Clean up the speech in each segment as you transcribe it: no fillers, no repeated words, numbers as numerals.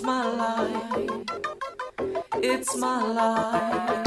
It's my life. It's my life.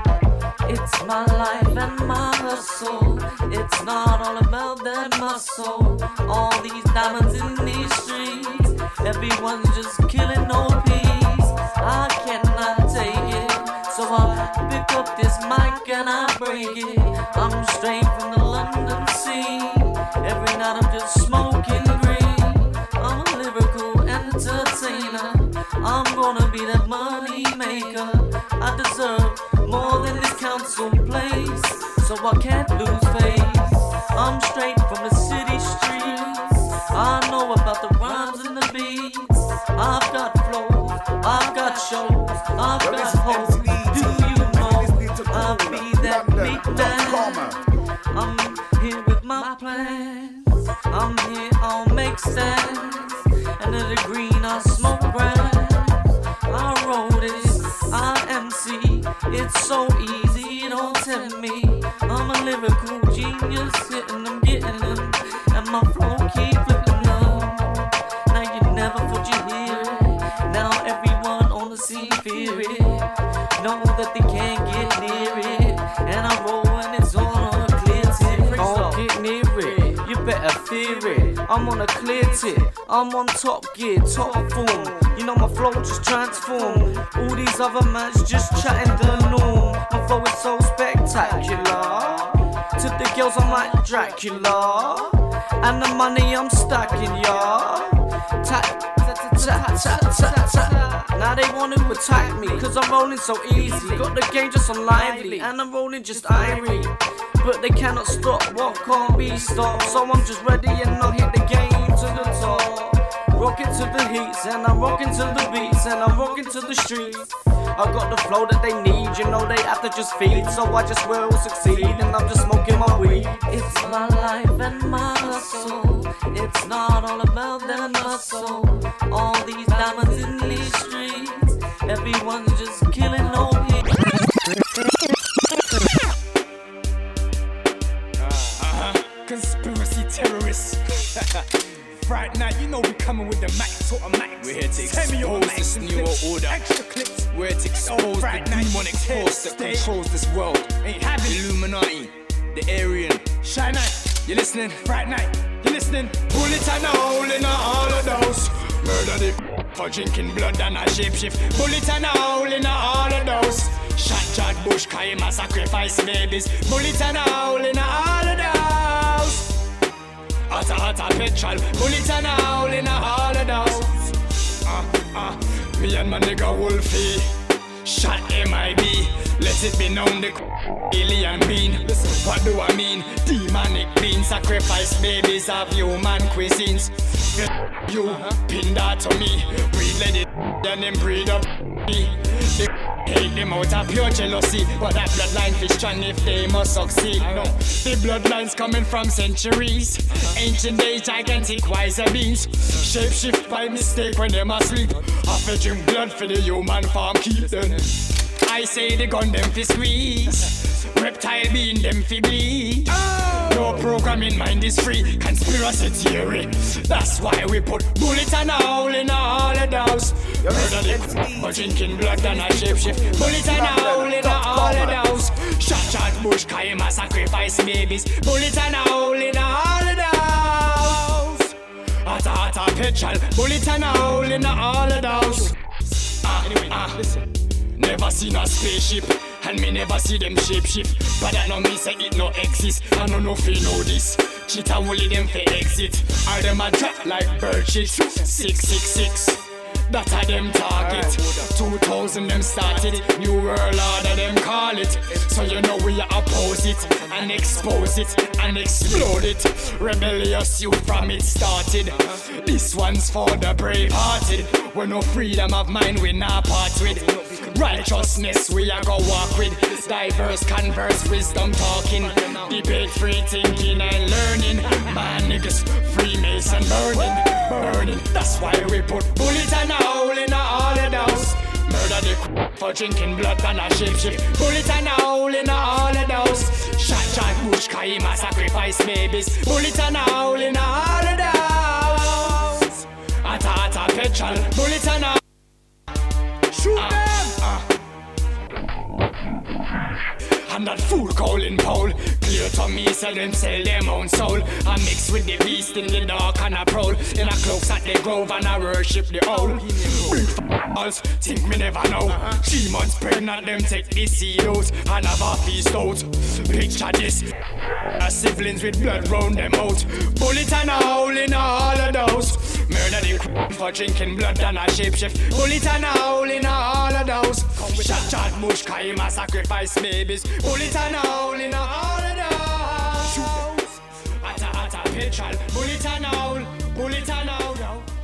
It's my life and my hustle. It's not all about that muscle. All these diamonds in these streets. Everyone's just killing no peace. I cannot take it, so I pick up this mic and I break it. I'm straight from the London scene. Every night I'm just smoking green. I'm a lyrical entertainer. I'm gonna be that money maker. I deserve more than this council place, so I can't lose face. I'm straight from the city streets. I know about the rhymes and the beats. I've got flows, I've got shows, I've got hoes. Do you know I'll be that big man? I'm here with my plans. I'm here, I'll make sense. And in the green I smoke grass. I wrote it, I MC. It's so easy, don't tempt me. I'm a lyrical genius, hitting them, getting them, and my flow keep flipping them. Now you never thought you'd hear it. Now everyone on the scene fear it. Know that they can't get near it. And I roll and it's on a clear tip. Don't get near it, you better fear it. I'm on a clear tip, I'm on top gear, top form. You know my flow just transform. All these other mans just chatting the norm. My flow is so spectacular. To the girls I'm like Dracula. And the money I'm stacking, y'all. Tap, tap, tap, tap, tap, tap. Now they want to attack me, cause I'm rolling so easy. Got the game just on lively, and I'm rolling just irie. But they cannot stop, what can't be stopped. So I'm just ready and I'll hit the game to the top. Rocking to the heats, and I'm rocking to the beats, and I'm rocking to the streets. I got the flow that they need, you know they have to just feed. So I just will succeed, and I'm just smoking my weed. It's my life and my hustle. It's not all about that muscle. All these diamonds in these streets. Everyone's just killing no heat. Conspiracy terrorists. Right now, you know we coming with the Mac sort of Max. We're here to expose this new order. Extra clips. We're here to expose the demonic force that controls this world. Ain't having Illuminati, the Aryan. Shy night, You listening? Fright night, you listening? Bullet and a hole in all of those. Murder the for drinking blood and a shape shift. Bullet and a hole in all of those. Shot George Bush, Kaima sacrifice babies. Bullet and a hole in all of those. Hotter petrol. Bullet and a hole in all of those. Me and my nigga Wolfie shot MIB. Let it be known the alien being. Listen, what do I mean? Demonic being sacrifice babies of human cuisines. You pin that to me. Breed let it and then breed up me. They hate them out of pure jealousy. But that bloodline fish strong if they must succeed. No, the bloodlines coming from centuries. Ancient days, gigantic wiser beings. Shape shift by mistake when them asleep. Half a drink blood for the human farm keep them. I say the gun them fi squeeze. Reptile being them fi bleed. No programming mind is free. Conspiracy theory. That's why we put bullet and a hole in all of those. Murder the but drinking blood and a shape shift. Bullet and a hole in all of those. Shot George Bush, Kaima sacrifice babies. Bullet and a hole in all of those. Hotter petrol. Bullet and a hole in all of those. Listen. Never seen a spaceship, and me never see them shape shift. But that no me say it no exist. I don't know if you know this. Cheetah woolly them for exit. All them a drop like bird shit. 666. That a them target. 2000 them started. New world order them call it. So you know we oppose it and expose it and explode it. Rebellious youth from it started. This one's for the brave-hearted. We're no freedom of mind we not part with. Righteousness we a go walk with. Diverse converse, wisdom talking. Debate, free thinking and learning. Man niggas, Freemason burning. That's why we put bullet and a hole in all of those. Murder the for drinking blood and a shape shift. Bullet and a hole in all of those. Shot George Bush, Kaima sacrifice babies. Bullet and a hole in all of those. Hotter petrol. Bullet and a hole in all of those. Shot George Bush, Kaima sacrifice babies. Bullet and a hole in all of those. Bullet and a hole in all of those. Shot George Bush, Kaima sacrifice babies. Bullet and a hole in all of those. Hotter petrol. Bullet and a hole in all of those. Bullet and a hole in all of those. Shot George Bush, Kaima sacrifice babies. Bullet and a hole in all of those. Hotter petrol. Bullet and a And that fool calling Paul. Clear to me, sell them own soul. I mix with the beast in the dark and I prowl. In a cloaks at the grove and I worship the owl. Big f***alls, think me never know. 3 months pregnant, them take the seed out. And have a feast out. Picture this. Siblings with blood round them out. Bullet and a hole in all of those. Murder the for drinking blood and a shapeshift. Bullet and a hole in all of those. Shot mush kaima sacrifice babies. Bullet and a hole in all of those. Ata petrol. Bullet and a hole. Bullet and a hole.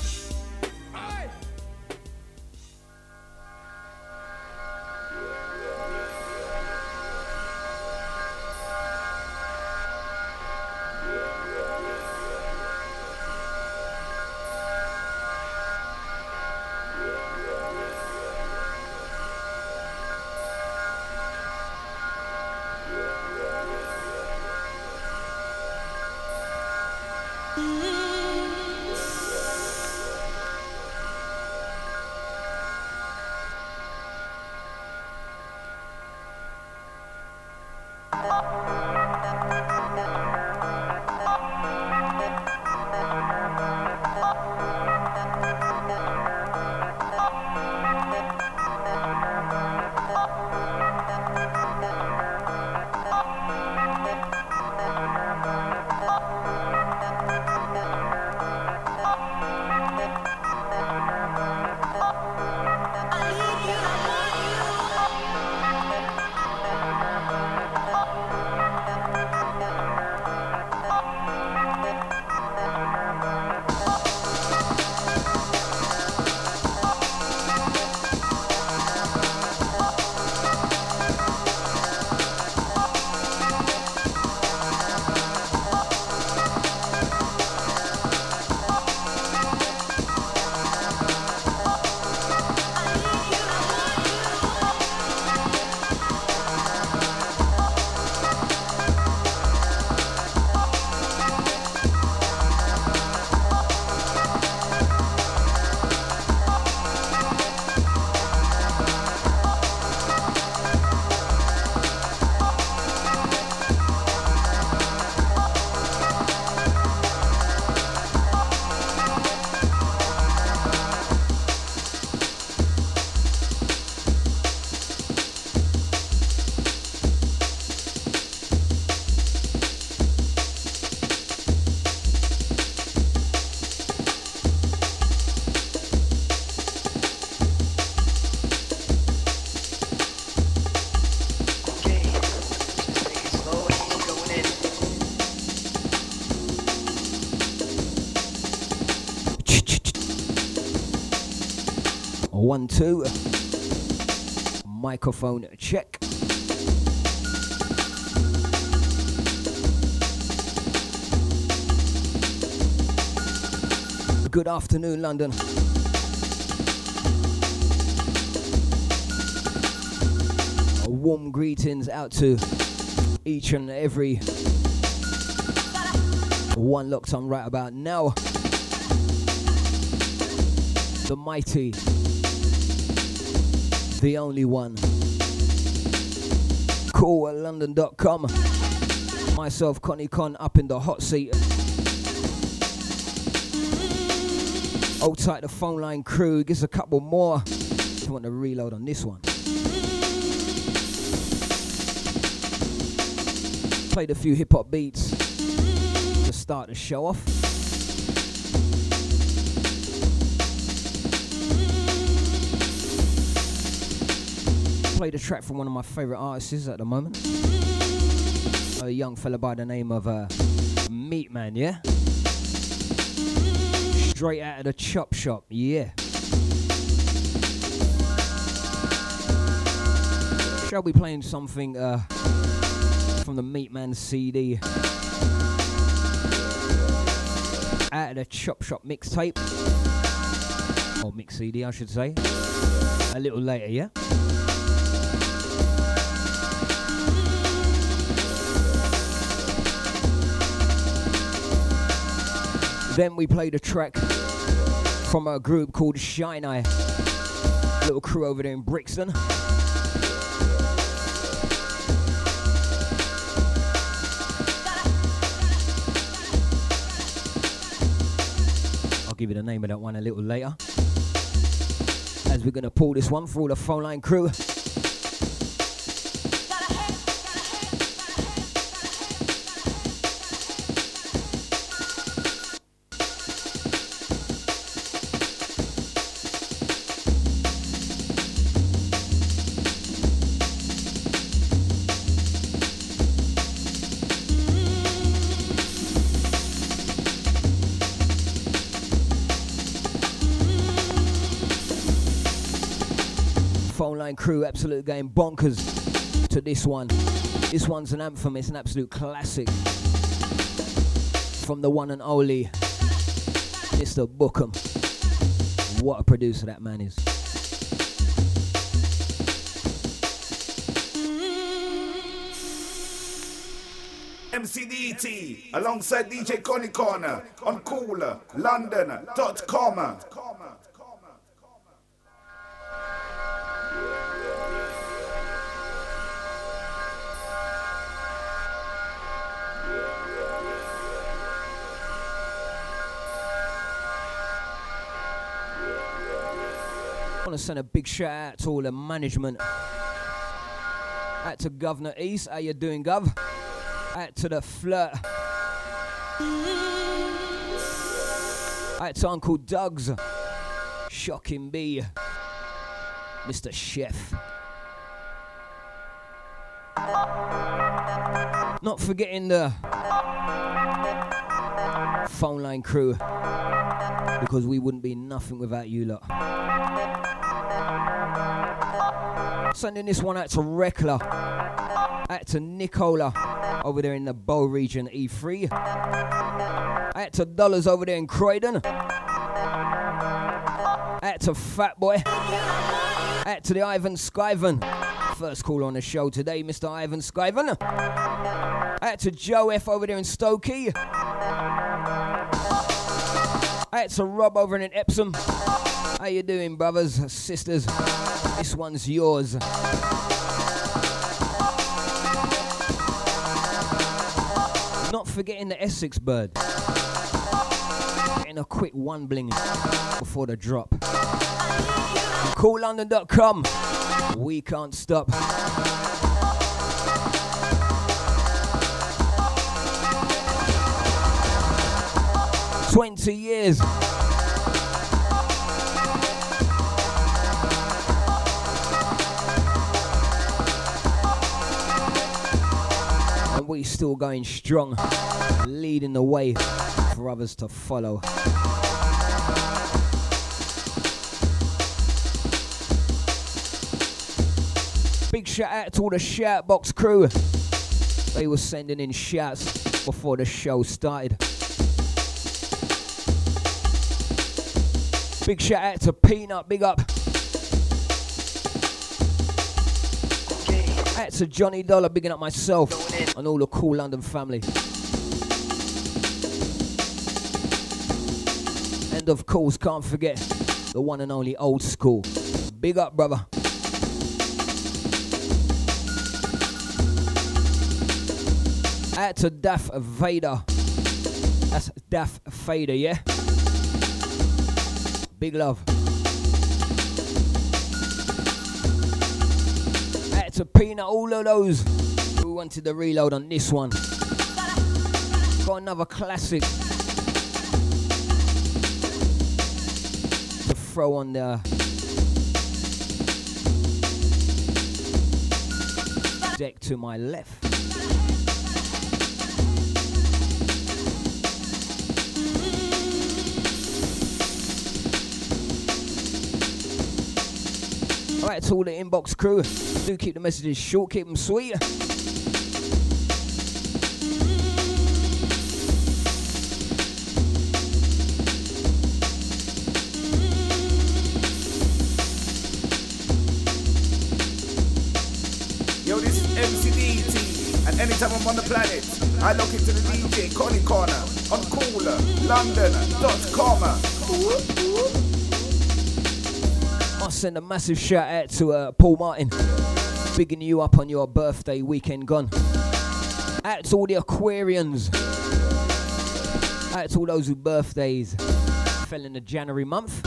One, two. Microphone check. Good afternoon, London. Warm greetings out to each and every one locked on right about now. The mighty, the only one. CoolLondon.com. Myself, Connie Con, up in the hot seat. Hold tight, the phone line crew. Gives a couple more. If you want to reload on this one. Played a few hip hop beats to start the show off. Played a track from one of my favourite artists at the moment. A young fella by the name of Meat Man, yeah? Straight out of the chop shop, yeah. Shall be playing something from the Meat Man CD. Out of the chop shop mixtape. Or mix CD, I should say. A little later, yeah? Then we played a track from a group called Shine Eye, little crew over there in Brixton. give you the name of that one a little later. As we're gonna pull this one for all the phone line crew. Crew, absolute game bonkers to this one. This one's an anthem, it's an absolute classic from the one and only Mr. Bookham. What a producer that man is. MCDT alongside DJ Connie Corner on Cooler London.com. I want to send a big shout out to all the management. Out to Governor East, how you doing, Gov? Out to the Flirt. Out to Uncle Doug's. Shocking B. Mr. Chef. Not forgetting the phone line crew, because we wouldn't be nothing without you lot. Sending this one out to Rekla, out to Nicola over there in the Bow region, E3, out to Dollars over there in Croydon, out to Fat Boy, out to the Ivan Skyven, first call on the show today, Mr. Ivan Skyven, out to Joe F over there in Stokey, out to Rob over in Epsom. How you doing, brothers, sisters? This one's yours. Not forgetting the Essex bird. Getting a quick one bling before the drop. CoolLondon.com. We can't stop. 20 years. And we still going strong, leading the way for others to follow. Big shout out to all the Shoutbox crew. They were sending in shouts before the show started. Big shout out to Peanut, big up. Out to Johnny Dollar, bigging up myself and all the Cool London family. And of course, can't forget the one and only Old School. Big up, brother. Out to Daff Vader. That's Daff Fader, yeah? Big love. Out to Peanut, all of those who wanted the reload on this one. Got another classic to throw on the deck to my left. Alright, to all the inbox crew, do keep the messages short, keep them sweet. Yo, this is MCDT, and anytime I'm on the planet, I look into the DJ Connie Corner on Cooler London.com. I'll send a massive shout out to Paul Martin, bigging you up on your birthday weekend gone. Out to all the Aquarians, out to all those who birthdays fell in the January month.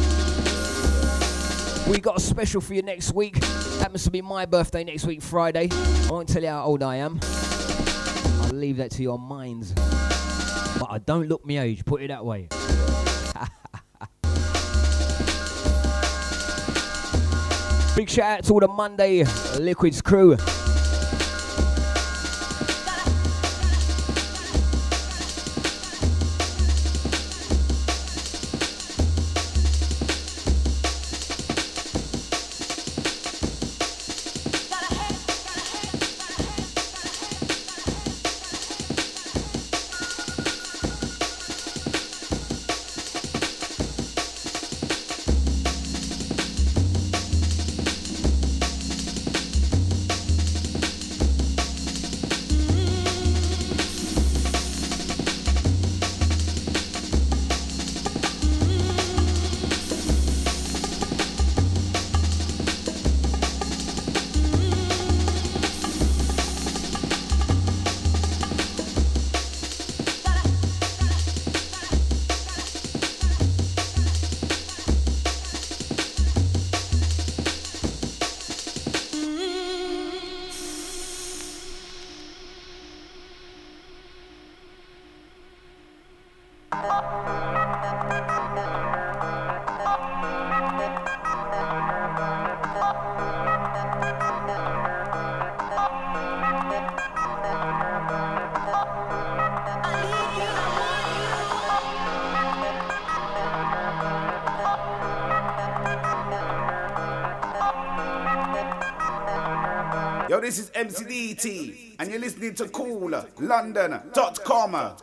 We got a special for you next week. Happens to be my birthday next week, Friday. I won't tell you how old I am. I'll leave that to your minds. But I don't look my age, put it that way. Big shout out to all the Monday Liquids crew. Yo, this is MCDT, and you're listening to Cooler London.com.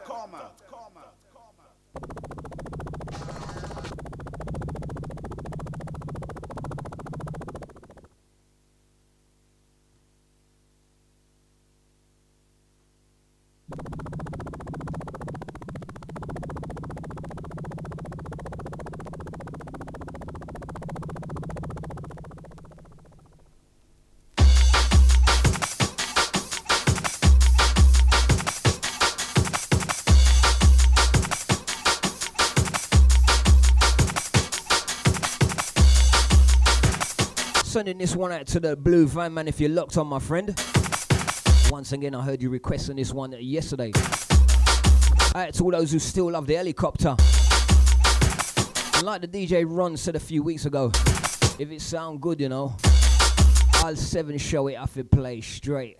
Sending this one out to the Blue Van Man if you're locked on, my friend. Once again, I heard you requesting this one yesterday. Out to all those who still love the helicopter. And like the DJ Ron said a few weeks ago, if it sound good, you know, I'll 7 show it off it play straight.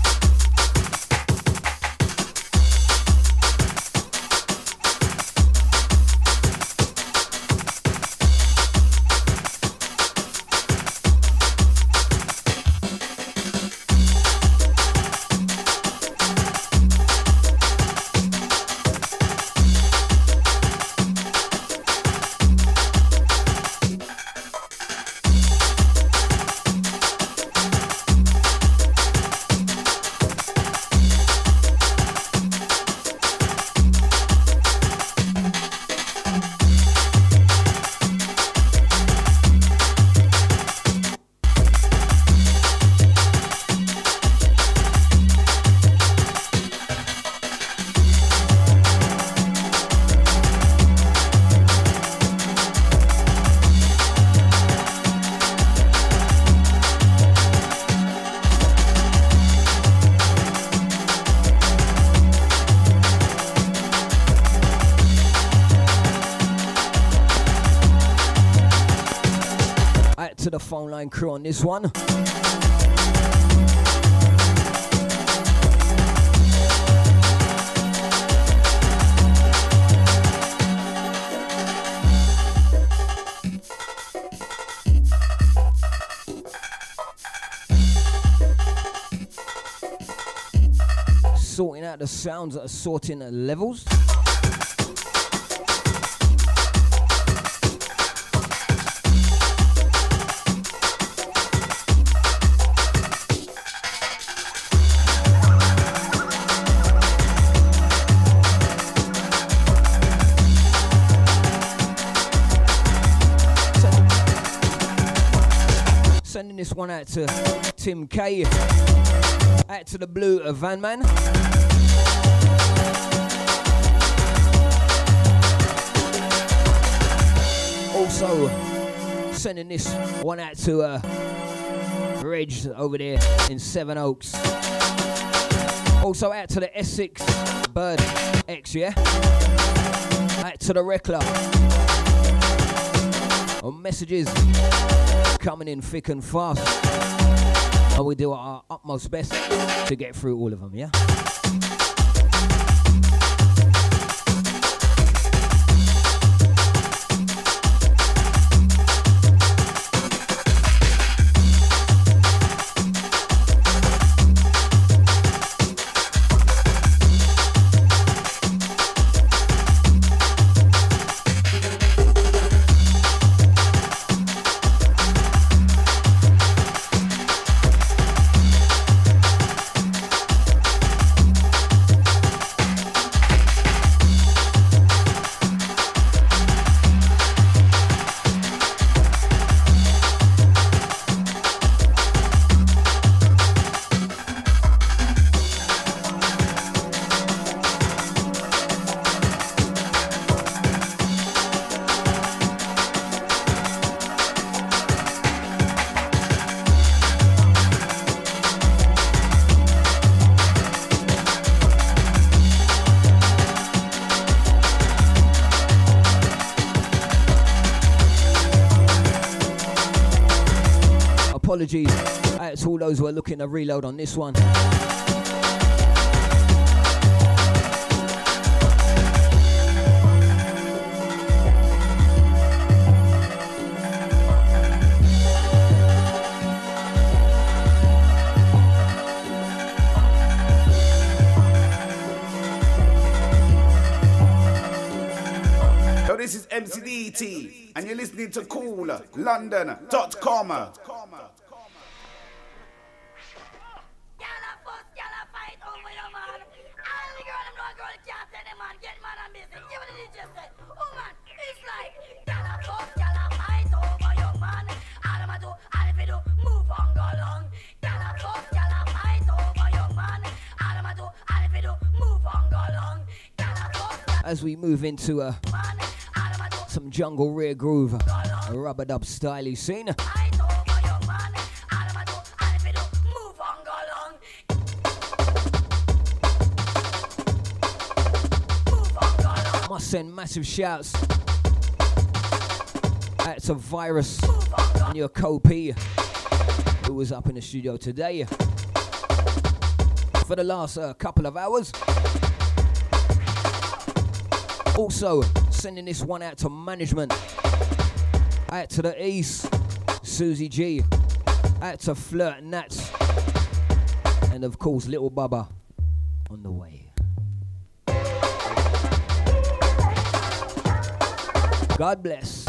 The phone line crew on this one. Sorting out the sounds that are sorting the levels. Sending this one out to Tim K, out to the Blue Van Man. Also, sending this one out to Reg over there in Seven Oaks. Also out to the Essex Bird X, yeah? Out to the Reckler. Messages coming in thick and fast. And we do our utmost best to get through all of them, yeah? Apologies to all those who are looking to reload on this one. So this is MCDT, and you're listening to CoolLondon.com. As we move into some jungle rear groove, a rubber dub styly scene. Must send massive shouts out to Virus and your co-P who was up in the studio today for the last couple of hours. Also, sending this one out to management, out to the East, Susie G, out to Flirt Nats, and of course Little Bubba on the way. God bless.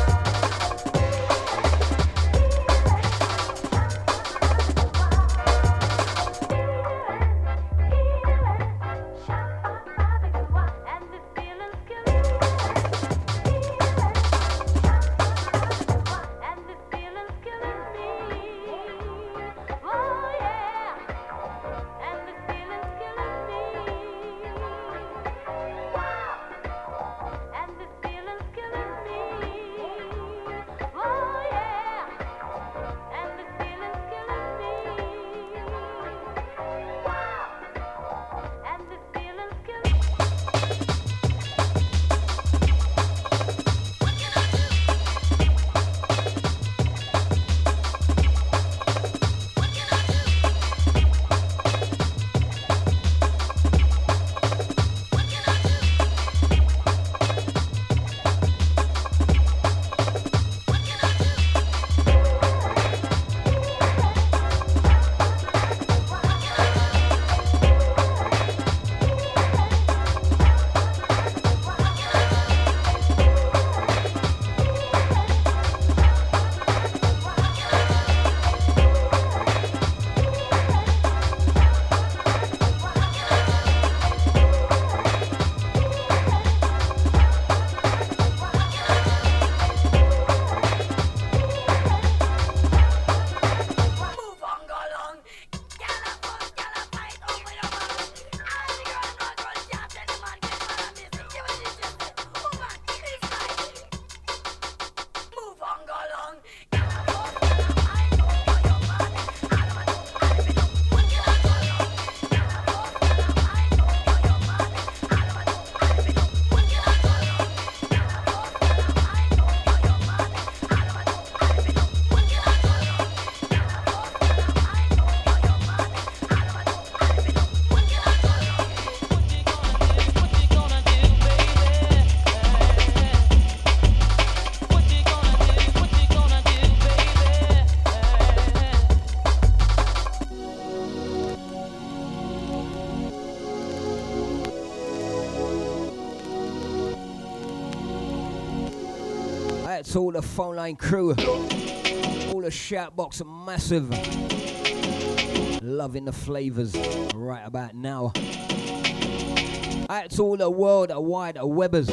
to all the phone line crew, all the shout box, massive. Loving the flavors right about now. Out to all the world wide webbers,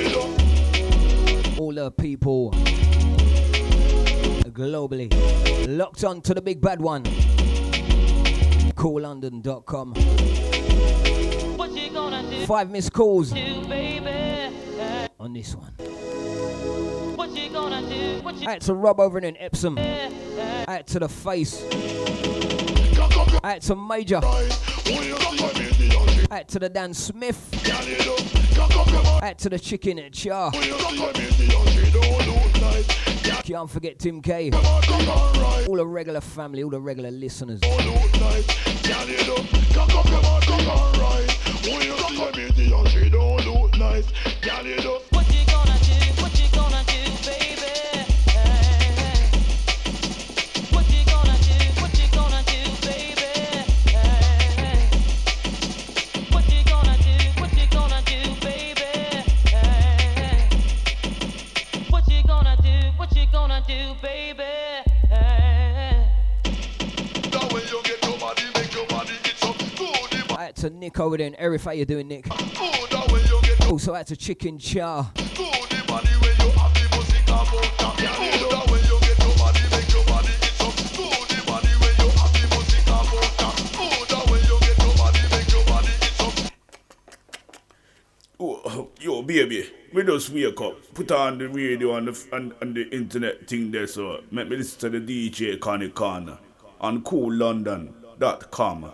all the people globally locked on to the big bad one. CoolLondon.com. 5 missed calls on this one. Out to Rob over in Epsom. Out to the Face. Out to Major. Out to the Dan Smith. Out to the Chicken at Char. Can't forget Tim K. All the regular family, all the regular listeners. To Nick over there in Erif, how you doing, Nick? Also out to Chicken Char. Oh, yo, baby, we just wake up, put on the radio and the internet thing there, so make me listen to the DJ Connie Corner on CoolLondon.com.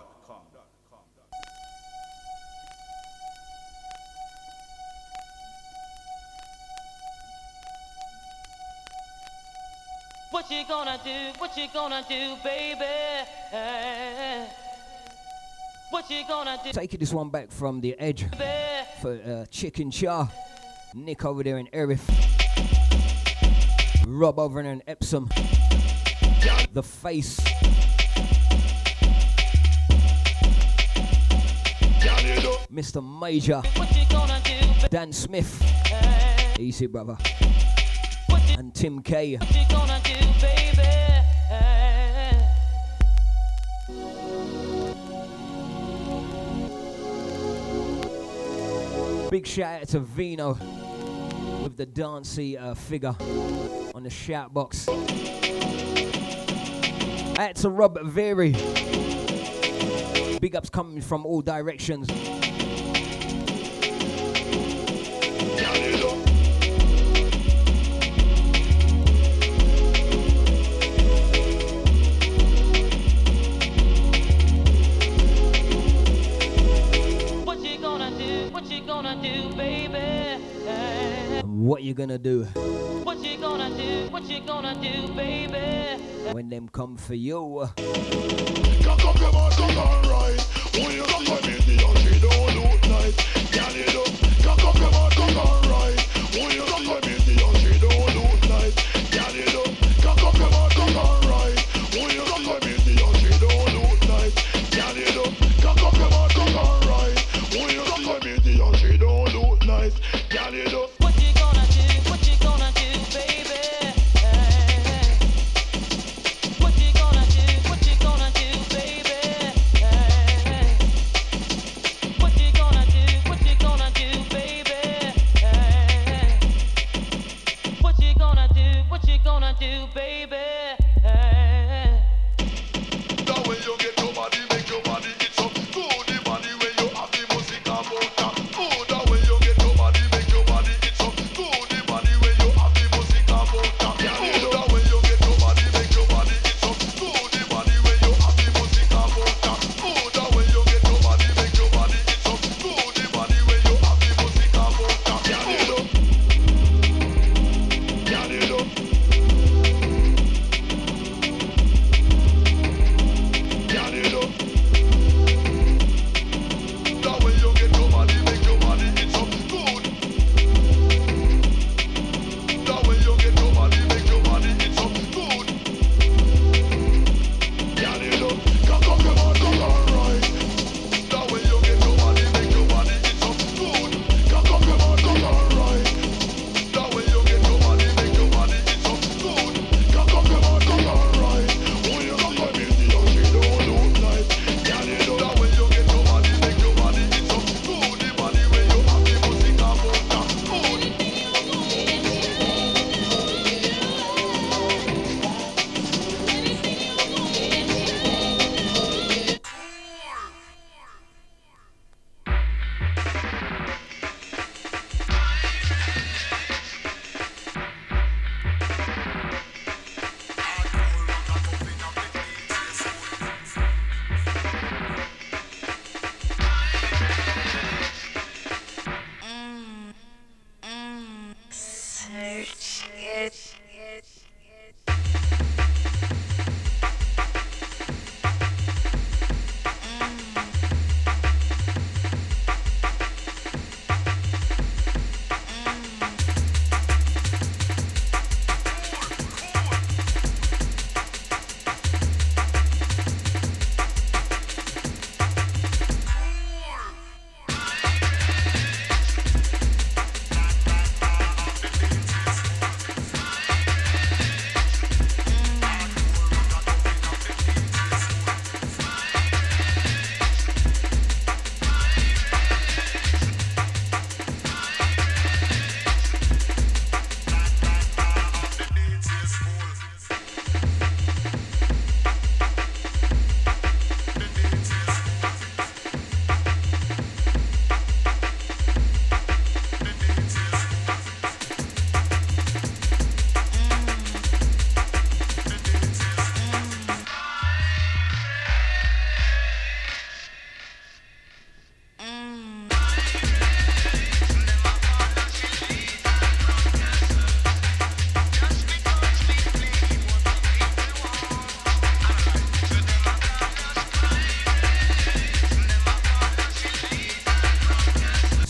What you gonna do? What you gonna do, baby? What you gonna do? Taking this one back from the Edge for Chicken Char. Nick over there in Erif. Rob over there in Epsom. The Face. Mr. Major. What you gonna do? Dan Smith. Easy, brother. And Tim K. What you gonna do, baby? Big shout out to Vino with the dancey figure on the shout box. Out to Robert Very. Big ups coming from all directions. What you gonna do? What you gonna do? What you gonna do, baby? When them come for you. Cock up your back, cock alright. When you come to me, she don't look nice. Can you do? Cock up your back, cock alright. When you come to me, she don't look nice. Can you do? Cock up your back, cock alright. When you come to me, she don't look nice. Can you do? Cock up your back, cock alright. When you come to me, she don't look nice. Can you do? What you gonna do? What you gonna do, baby? What you gonna do? What you gonna do, baby? What you gonna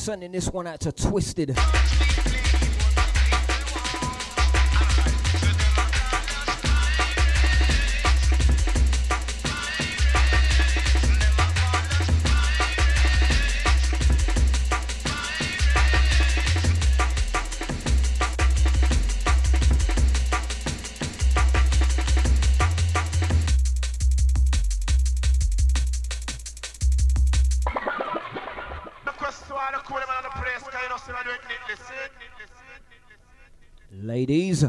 Sending this one out to Twisted. Ladies.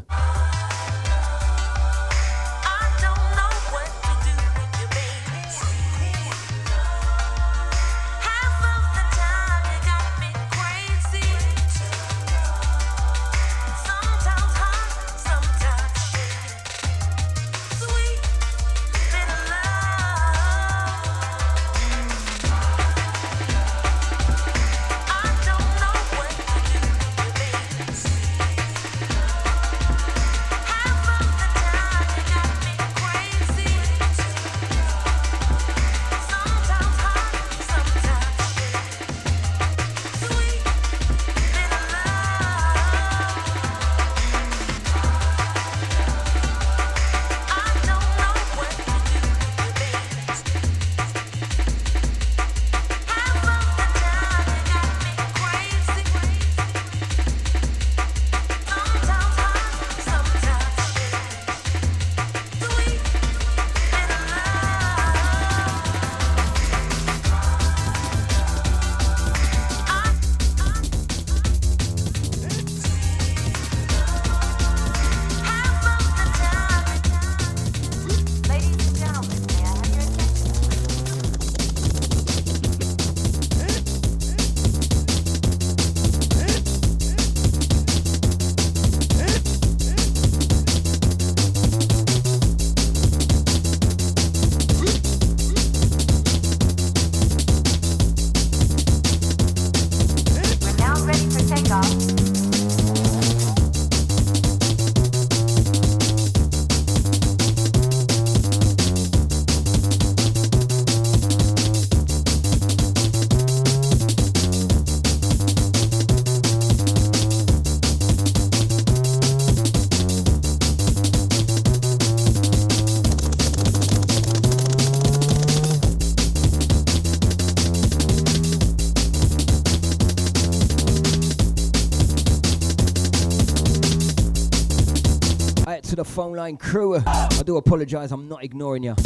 To the phone line crew, I do apologise, I'm not ignoring you.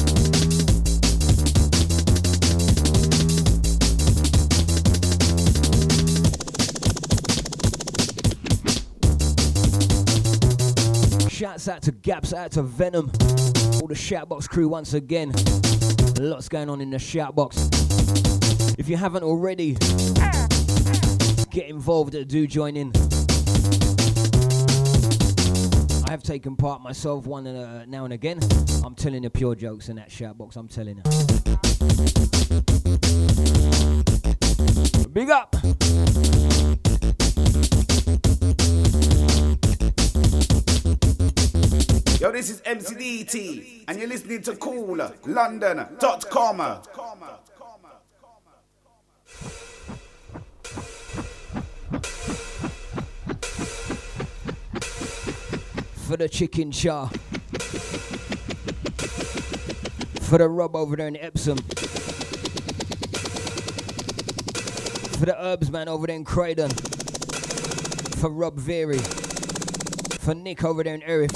Shouts out to Gaps, out to Venom, all the Shoutbox crew once again. Lots going on in the Shoutbox. If you haven't already, get involved, do join in. I have taken part myself one now and again. I'm telling you pure jokes in that Shoutbox, I'm telling you. Big up! Yo, this is MCDT, and you're listening to CoolLondon.com. For the chicken char, for the Rob over there in Epsom, for the Herbs man over there in Croydon, for Rob Veery, for Nick over there in Erith,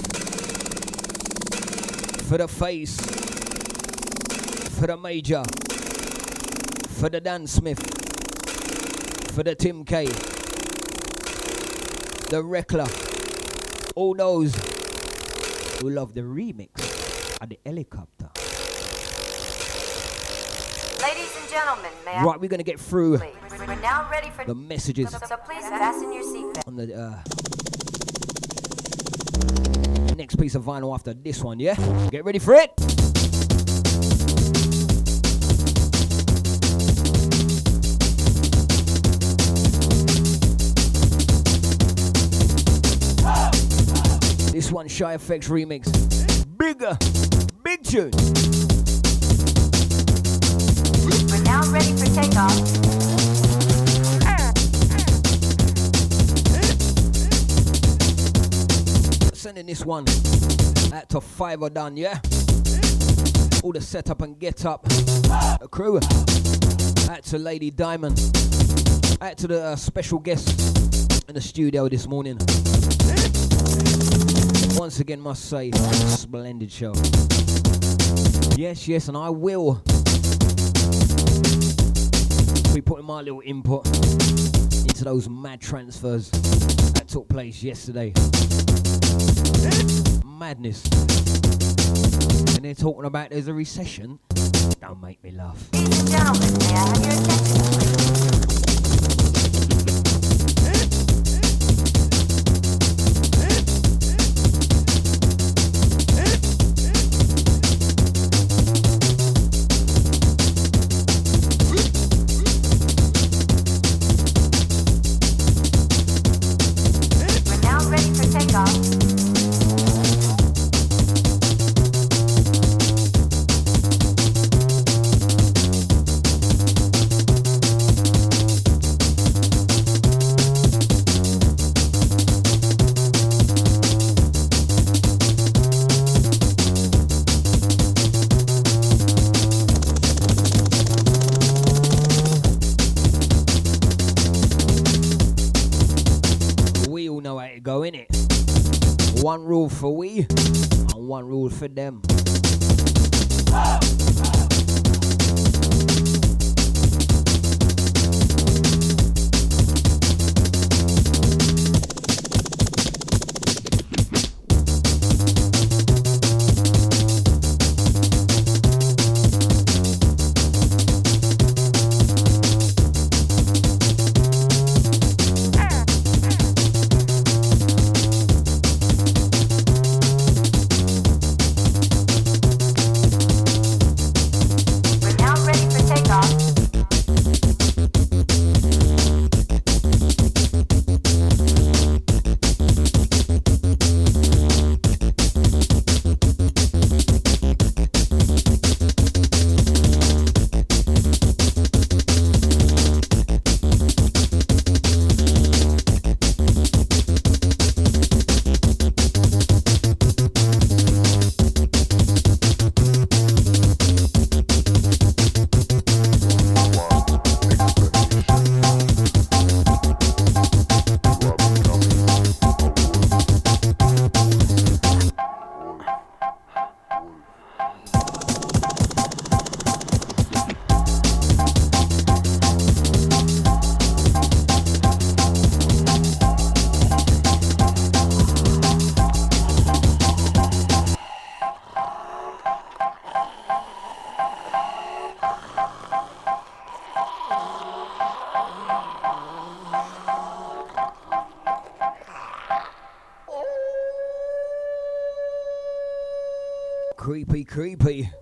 for the Face, for the Major, for the Dan Smith, for the Tim K, the Reckler. All those who love the remix of the Helicopter. Ladies and gentlemen, right, we're going to get through we're now ready for the messages. So please fasten your seatbelt. On the next piece of vinyl after this one, yeah? Get ready for it. This one, Shy Effects remix. Bigger, big tune. We're now ready for takeoff. Sending this one out to Fiverr done, yeah? All the setup and get up crew. Out to Lady Diamond. Out to the special guest in the studio this morning. Once again, must say, splendid show. Yes, and I will be putting my little input into those mad transfers that took place yesterday. Madness. And they're talking about there's a recession. Don't make me laugh. Ladies and gentlemen, may I have your attention, please? Go in it. One rule for we and one rule for them. Creepy.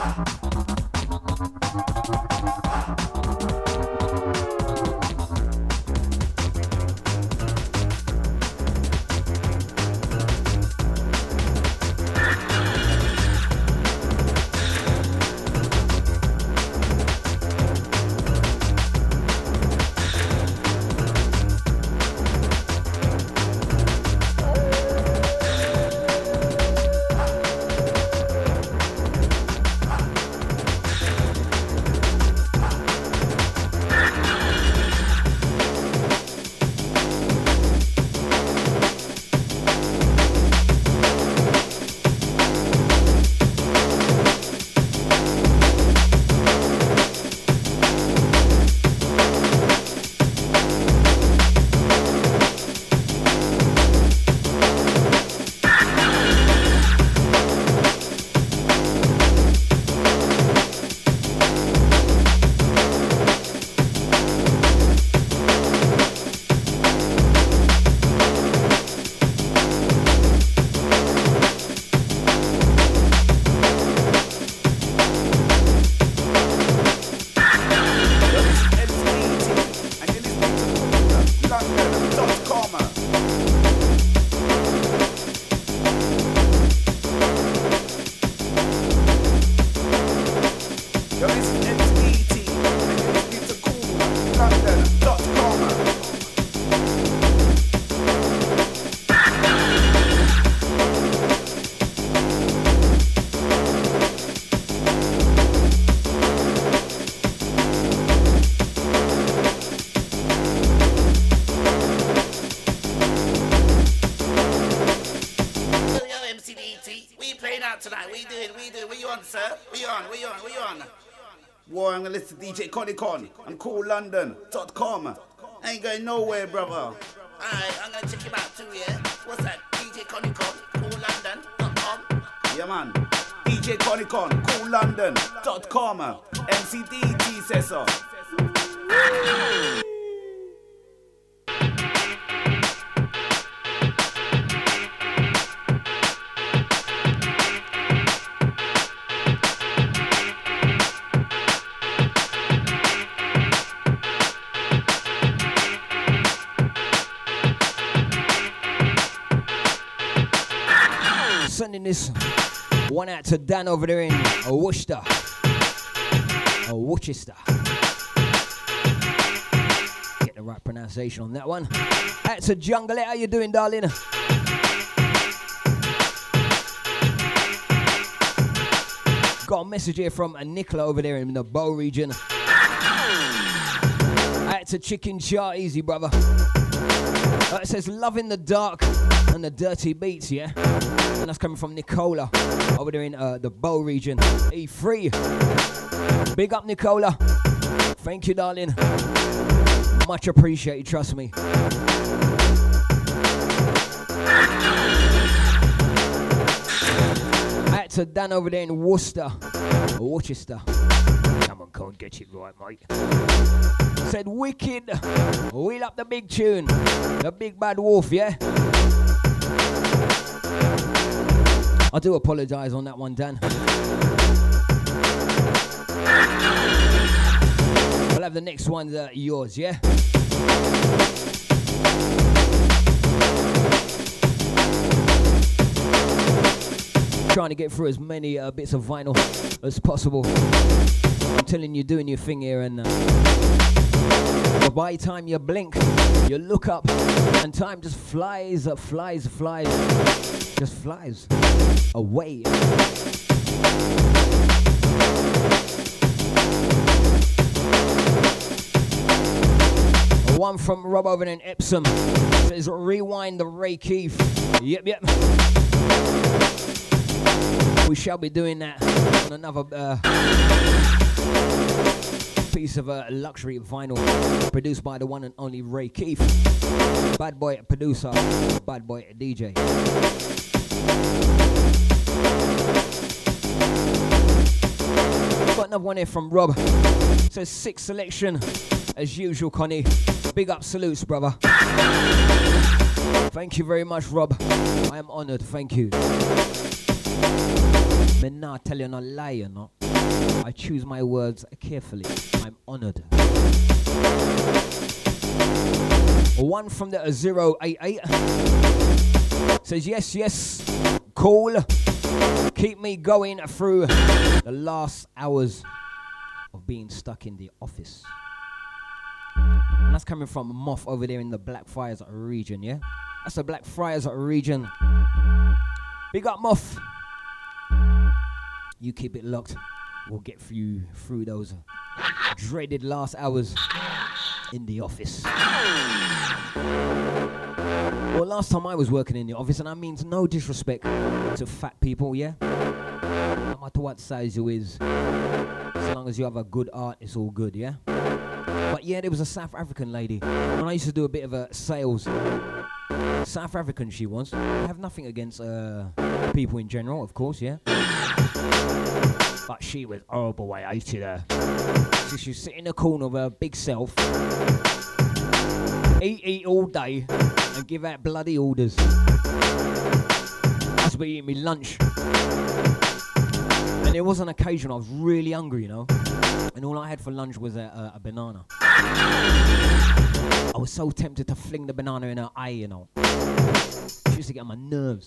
Boy, I'm gonna listen to DJ Connie Con on CoolLondon.com. I ain't going nowhere, brother. Alright, I'm gonna check him out too, yeah? What's that? DJ Connie Con, CoolLondon.com. Yeah, man. DJ Connie Con, CoolLondon.com. MCDT says so. Sending this one out to Dan over there in Worcester. Worcester. Get the right pronunciation on that one. Out to Jungle, how you doing, darling? Got a message here from Nicola over there in the Bow region. Out to Chicken Char, easy brother. It says love in the dark and the dirty beats, yeah? And that's coming from Nicola over there in the Bow region. E3. Big up, Nicola. Thank you, darling. Much appreciated, trust me. Out to Dan over there in Worcester. Come on, Cone, get it right, mate. Said wicked. Wheel up the big tune. The big bad wolf, yeah? I do apologise on that one, Dan. I'll have the next one yours, yeah? Trying to get through as many bits of vinyl as possible. I'm telling you, doing your thing here, and by the time you blink, you look up, and time just flies, just flies away. One from Rob over in Epsom says, rewind the Ray Keith. Yep. We shall be doing that on another piece of luxury vinyl produced by the one and only Ray Keith. Bad boy producer, bad boy DJ. Got another one here from Rob. It says 6 selection as usual, Connie. Big up salutes, brother. Thank you very much, Rob. I am honoured, thank you. Me not tell you no lie, you know. I choose my words carefully. I'm honored. One from the 088 says, yes, cool. Keep me going through the last hours of being stuck in the office. And that's coming from Moth over there in the Blackfriars region, yeah? That's the Blackfriars region. Big up, Moth. You keep it locked. We'll get through those dreaded last hours in the office. Well, last time I was working in the office, and that means no disrespect to fat people, yeah? No matter what size you is, as long as you have a good art, it's all good, yeah? But yeah, there was a South African lady. When I used to do a bit of sales, South African she was. I have nothing against people in general, of course, yeah? But she was horrible, I hated her. So she was sitting in the corner of her big self, eat all day, and give out bloody orders. I was eating me lunch. And there was an occasion I was really hungry, you know, and all I had for lunch was a banana. I was so tempted to fling the banana in her eye, you know. She used to get on my nerves.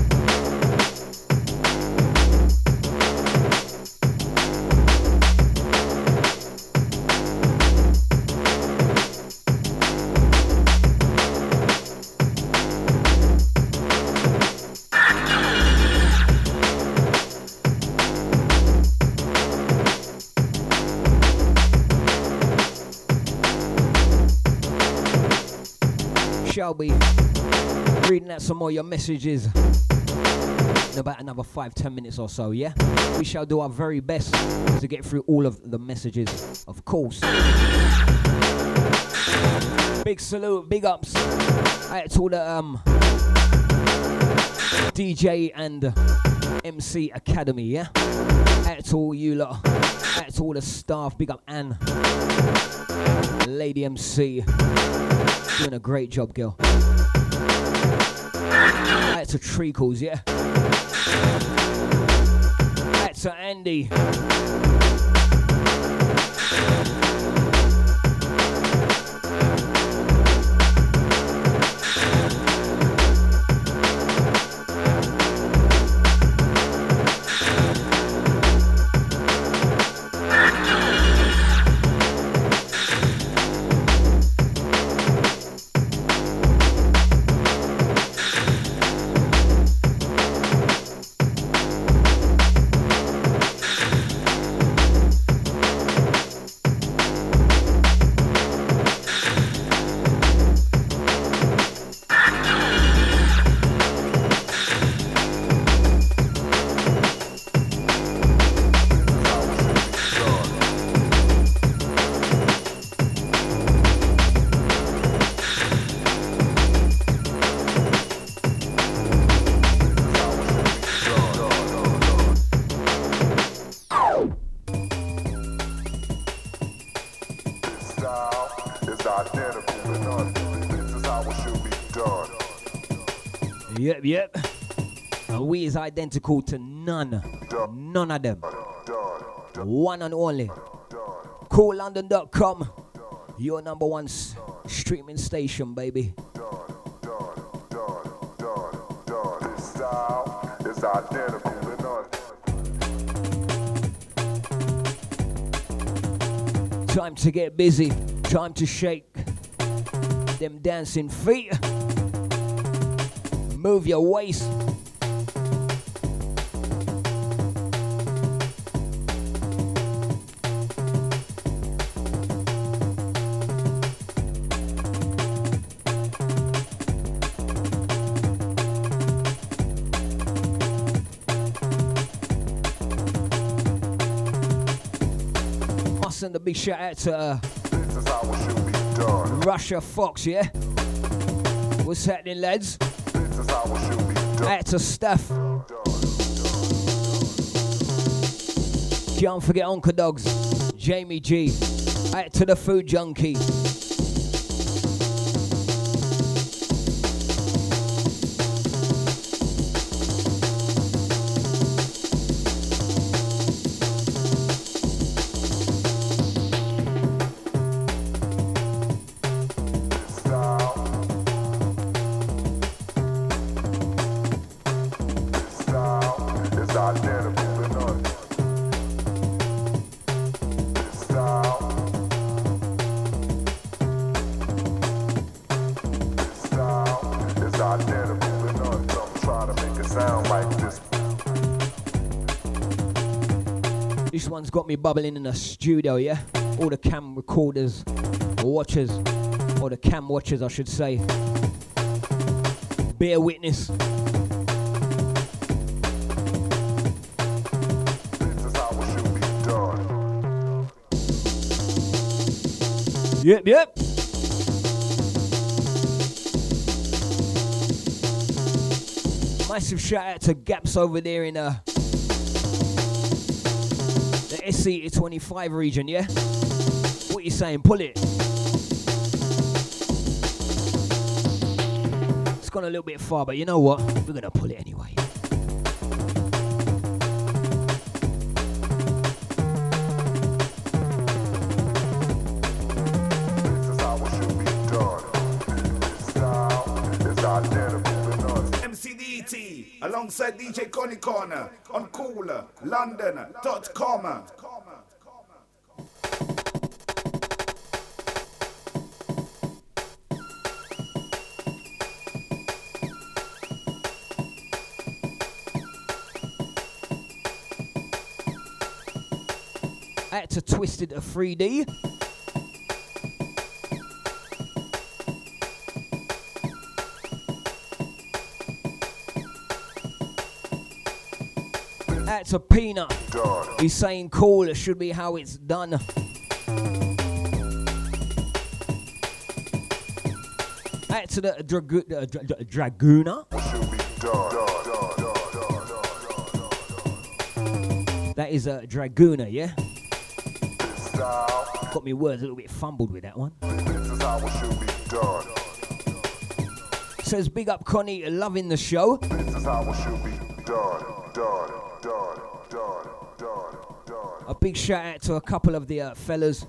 Shall be reading out some more of your messages in about another 5-10 minutes or so, yeah? We shall do our very best to get through all of the messages, of course. Big salute, big ups out to all the DJ and MC Academy, yeah? Out to all you lot, out to all the staff, big up Anne, Lady MC. Doing a great job, girl. Out to Treacles, yeah? Out to Andy. Yep. And we is identical to none of them. One and only. CoolLondon.com, your number one streaming station, baby. This style is identical to none. Time to get busy. Time to shake them dancing feet. Move your waist. Send a big shout out to This is how it should be done. Russia Fox, yeah? What's happening, lads? This is how it should be done. Out to Steph. Can't forget Uncle Dogs, Jamie G. Out to the Food Junkie. This one's got me bubbling in the studio, yeah? All the cam recorders, watchers, or the cam watchers, I should say. Bear witness. This is how it should be done. Yep. Massive shout out to Gaps over there in the SC25 region, yeah? What you saying? Pull it. It's gone a little bit far, but you know what? We're gonna pull it anyway. This is how it should be done. This style is identical to none. MCDT alongside DJ Connie Corner on Cooler London.com. Out to Twisted 3D. Out to Peanut. He's saying cool, it should be how it's done. Out to the Dragoona. That is a Dragoona, yeah? Got me words a little bit fumbled with that one. This is how it should be done. Says big up Connie, loving the show. This is how it should be done. A big shout out to a couple of the fellas.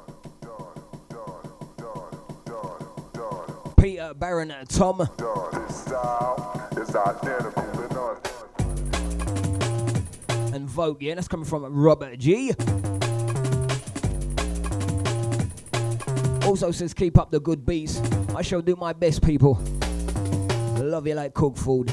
Peter, Baron, Tom. This style is identical to none. And Vogue, yeah, that's coming from Robert G. Also says keep up the good beats. I shall do my best, people. Love you like cooked food.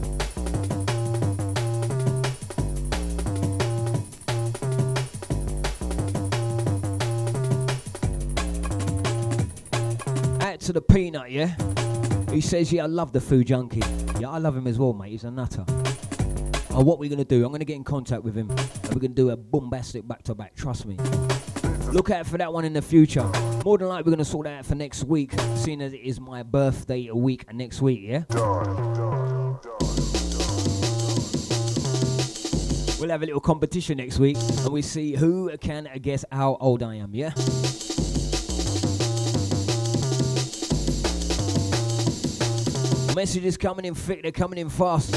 Out to the Peanut, yeah? He says, yeah, I love the Food Junkie. Yeah, I love him as well, mate. He's a nutter. And what we're going to do, I'm going to get in contact with him. And we're going to do a bombastic back-to-back, trust me. Look out for that one in the future. More than likely, we're going to sort that out for next week, seeing as it is my birthday a week next week, yeah? We'll have a little competition next week, and we see who can guess how old I am, yeah? Messages coming in thick, they're coming in fast.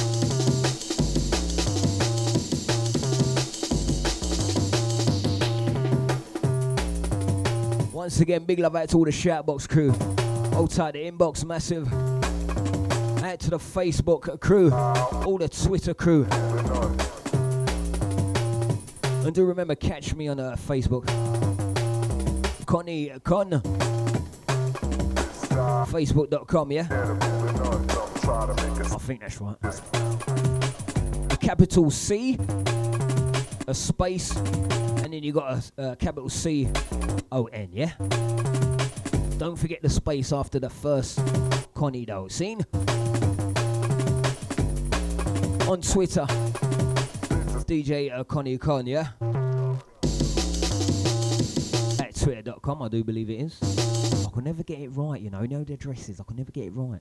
Once again, big love out to all the Shoutbox crew. Hold tight, the inbox massive. Out to the Facebook crew, all the Twitter crew. And do remember, catch me on Facebook. Connie Con. Facebook.com, yeah? I think that's right. A capital C, a space, and then you got a capital C-O-N, yeah? Don't forget the space after the first Connie though. Seen? On Twitter, DJ Connie Con, yeah? At twitter.com, I do believe it is. I can never get it right, you know the addresses, I can never get it right.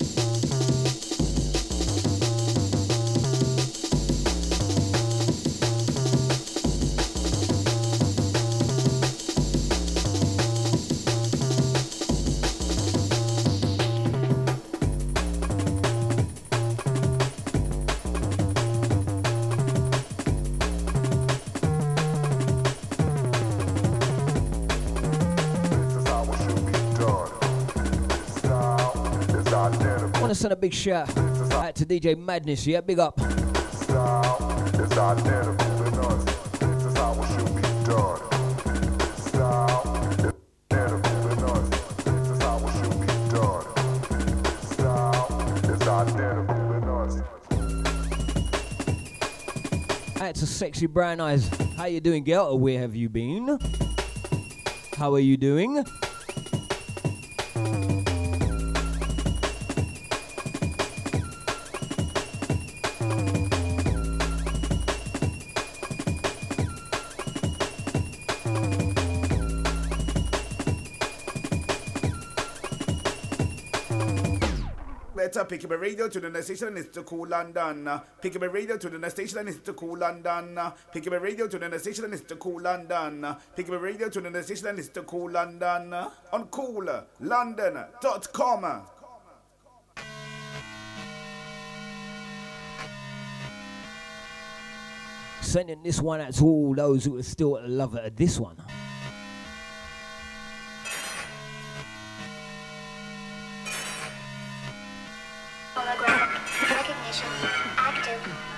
Send a big shout out to DJ Madness, yeah, big up. Out to Sexy Brown Eyes. How you doing, girl? Or where have you been? How are you doing? Pick up a radio to the next station, it's to Cool London. Pick up a radio to the next station, it's to Cool London. Pick up a radio to the next station, it's to Cool London. Pick up a radio to the next station, it's to Cool London. On coollondon.com. Sending this one out to all those who are still a lover of this one. Holographic recognition active.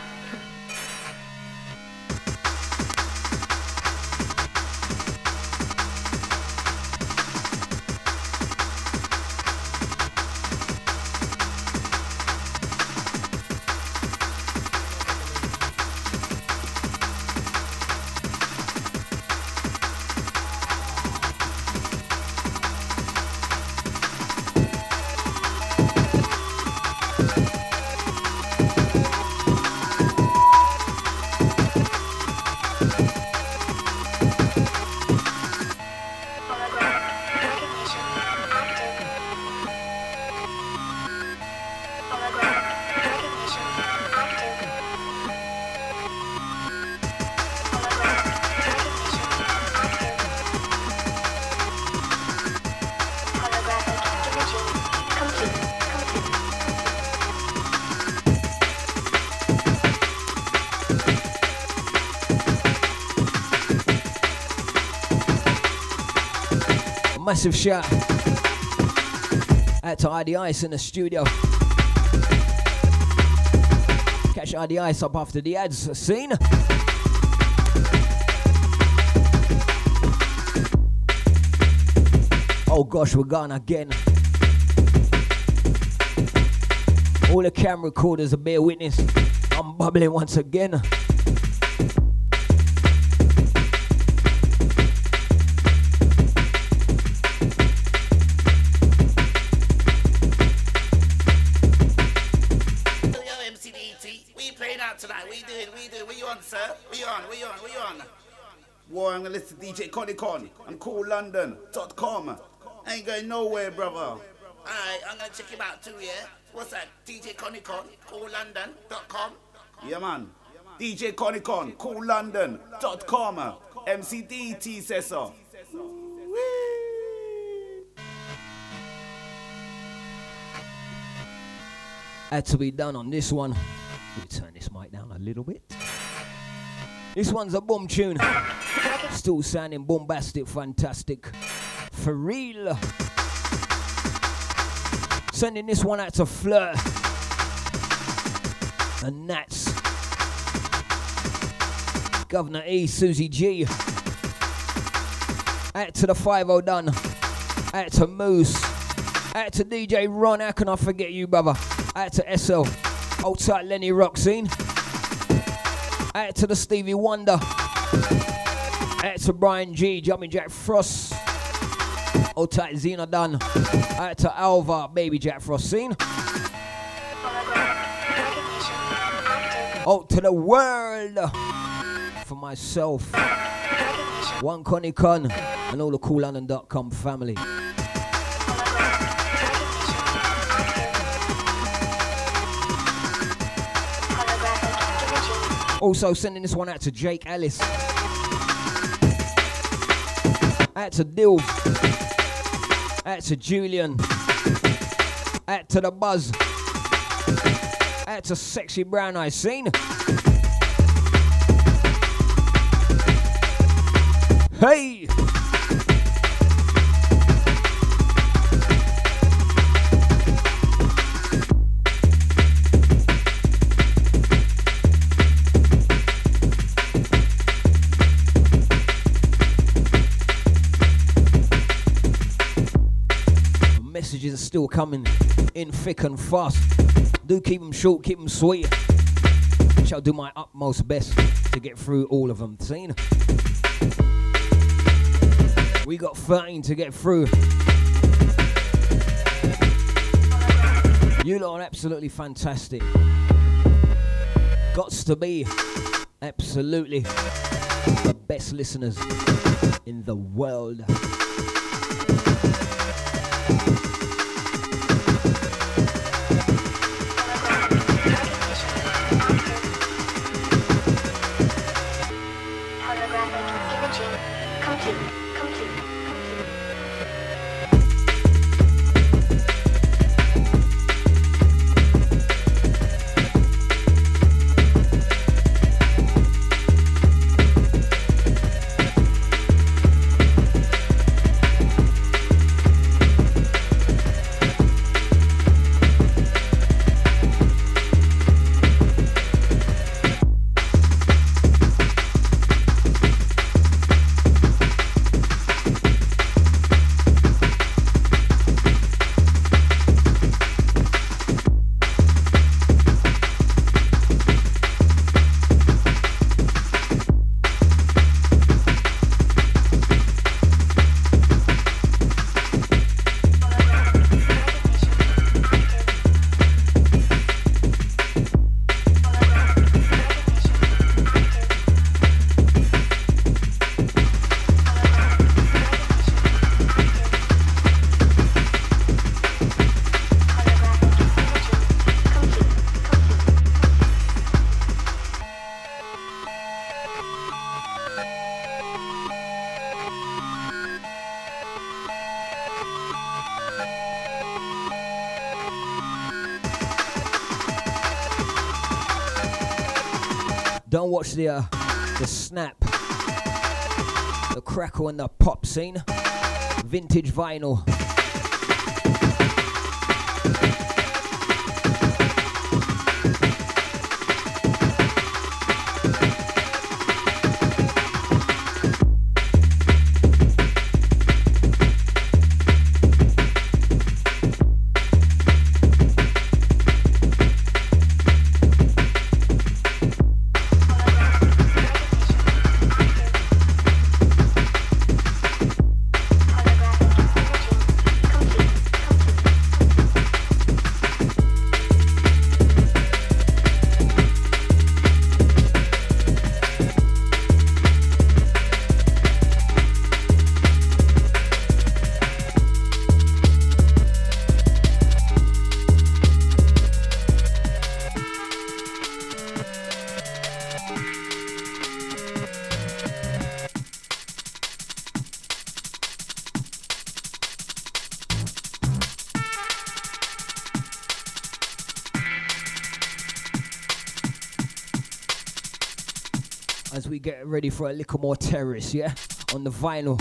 Massive shout out to ID Ice in the studio. Catch ID Ice up after the ads scene. Oh gosh, we're gone again. All the camera recorders are bear witness. I'm bubbling once again. Boy, I'm gonna listen to DJ Connie Con on coollondon.com. I ain't going nowhere, brother. Alright, I'm gonna check him out too, yeah? What's that? DJ Connie Con, coollondon.com. Yeah, man. DJ Connie Con, coollondon.com. MCDT says so. Had to be done on this one. Let me turn this mic down a little bit. This one's a boom tune. Still sounding bombastic, fantastic. For real. Sending this one out to Flirt and Nats. Governor E, Susie G. Out to the 5-0 done. Out to Moose. Out to DJ Ron. How can I forget you, brother? Out to SL. Old tight Lenny Roxine. Out to the Stevie Wonder. Out to Brian G, Jumping Jack Frost. Old tight Zena Dunn. Out to Alva, Baby Jack Frost scene. Out to the world. For myself. One Connie Con and all the coollondon.com family. Also sending this one out to Jake Ellis. Out to Dills. Out to Julian. Out to the Buzz. Out to Sexy Brown Eyes scene. Hey! Messages are still coming in thick and fast. Do keep them short, keep them sweet. Shall do my utmost best to get through all of them. Seen? We got 13 to get through. You lot are absolutely fantastic. Gots to be absolutely the best listeners in the world. Don't watch the snap, the crackle and the pop scene. Vintage vinyl. As we get ready for a little more terrace, yeah? On the vinyl.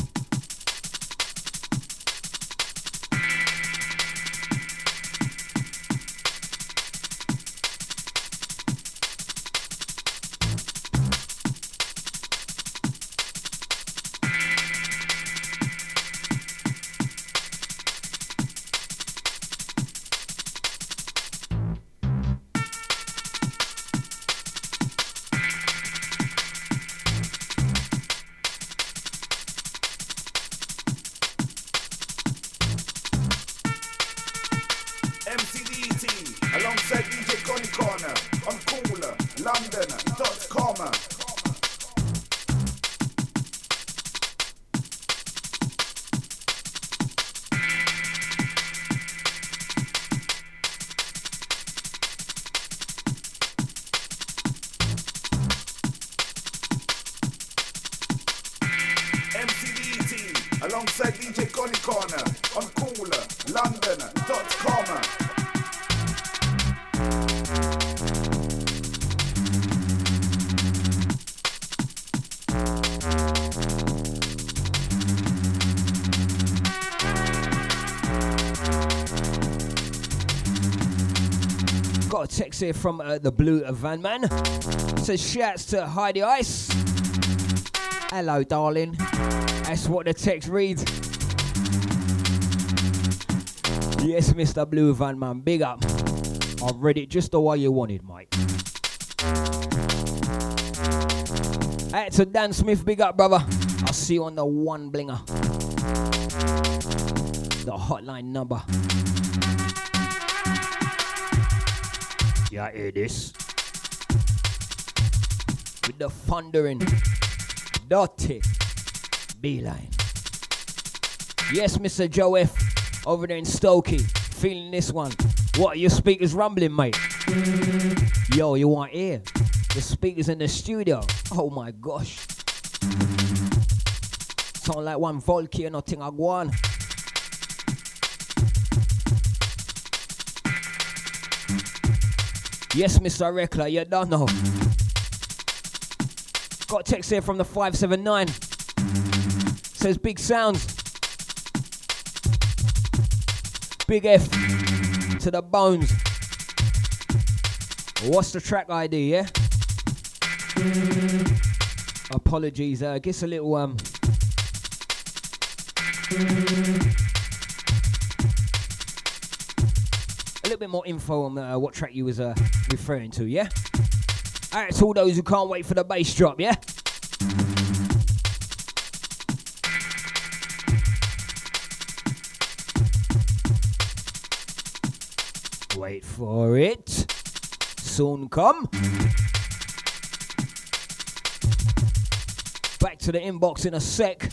Alongside DJ Connie Corner on Cooler, London.com. Got a text here from the Blue Van Man. Says shouts to Heidi Ice. Hello, darling. That's what the text reads. Yes, Mr. Blue Van Man, big up. I've read it just the way you wanted, mate. Hey, to Dan Smith, big up, brother. I'll see you on the one blinger. The hotline number. Yeah, hear this. With the thundering, dirty beeline. Yes, Mr. Joe F. Over there in Stokey. Feeling this one. What, your speakers rumbling, mate? Yo, you want ear? The speakers in the studio. Oh my gosh. Sound like one Volky and nothing I go on. Yes, Mr. Reckler, you don't know. Got a text here from the 579. Says big sounds. Big F to the bones. What's the track ID, yeah? Apologies, gets a little a little bit more info on what track you was referring to, yeah? Alright, to all those who can't wait for the bass drop, yeah? Wait for it. Soon come. Back to the inbox in a sec.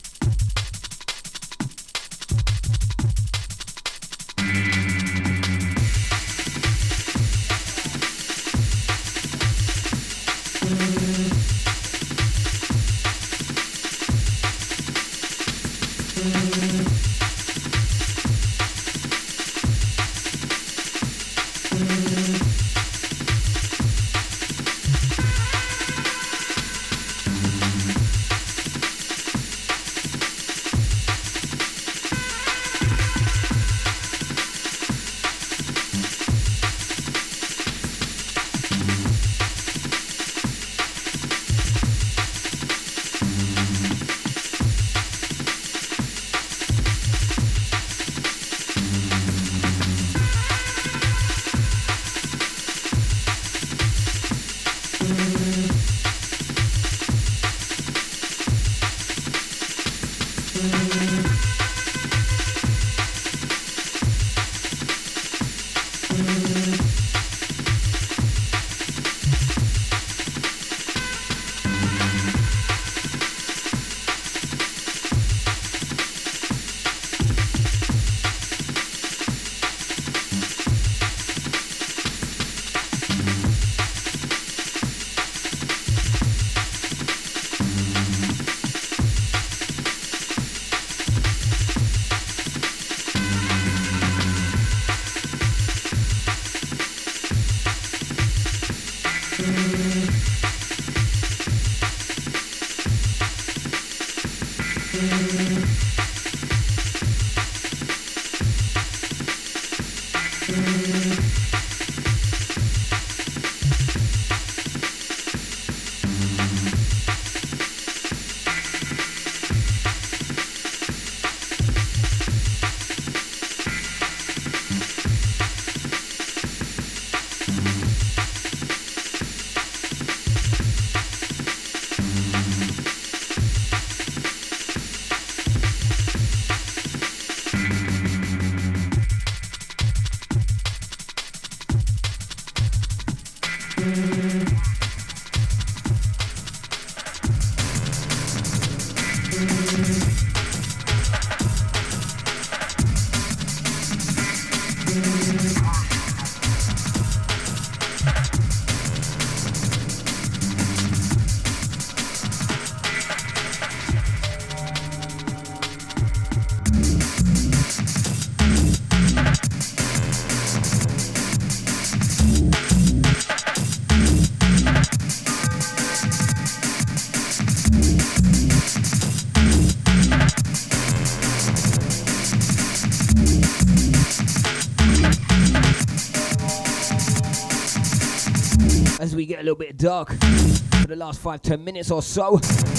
As we get a little bit dark for the last 5-10 minutes or so.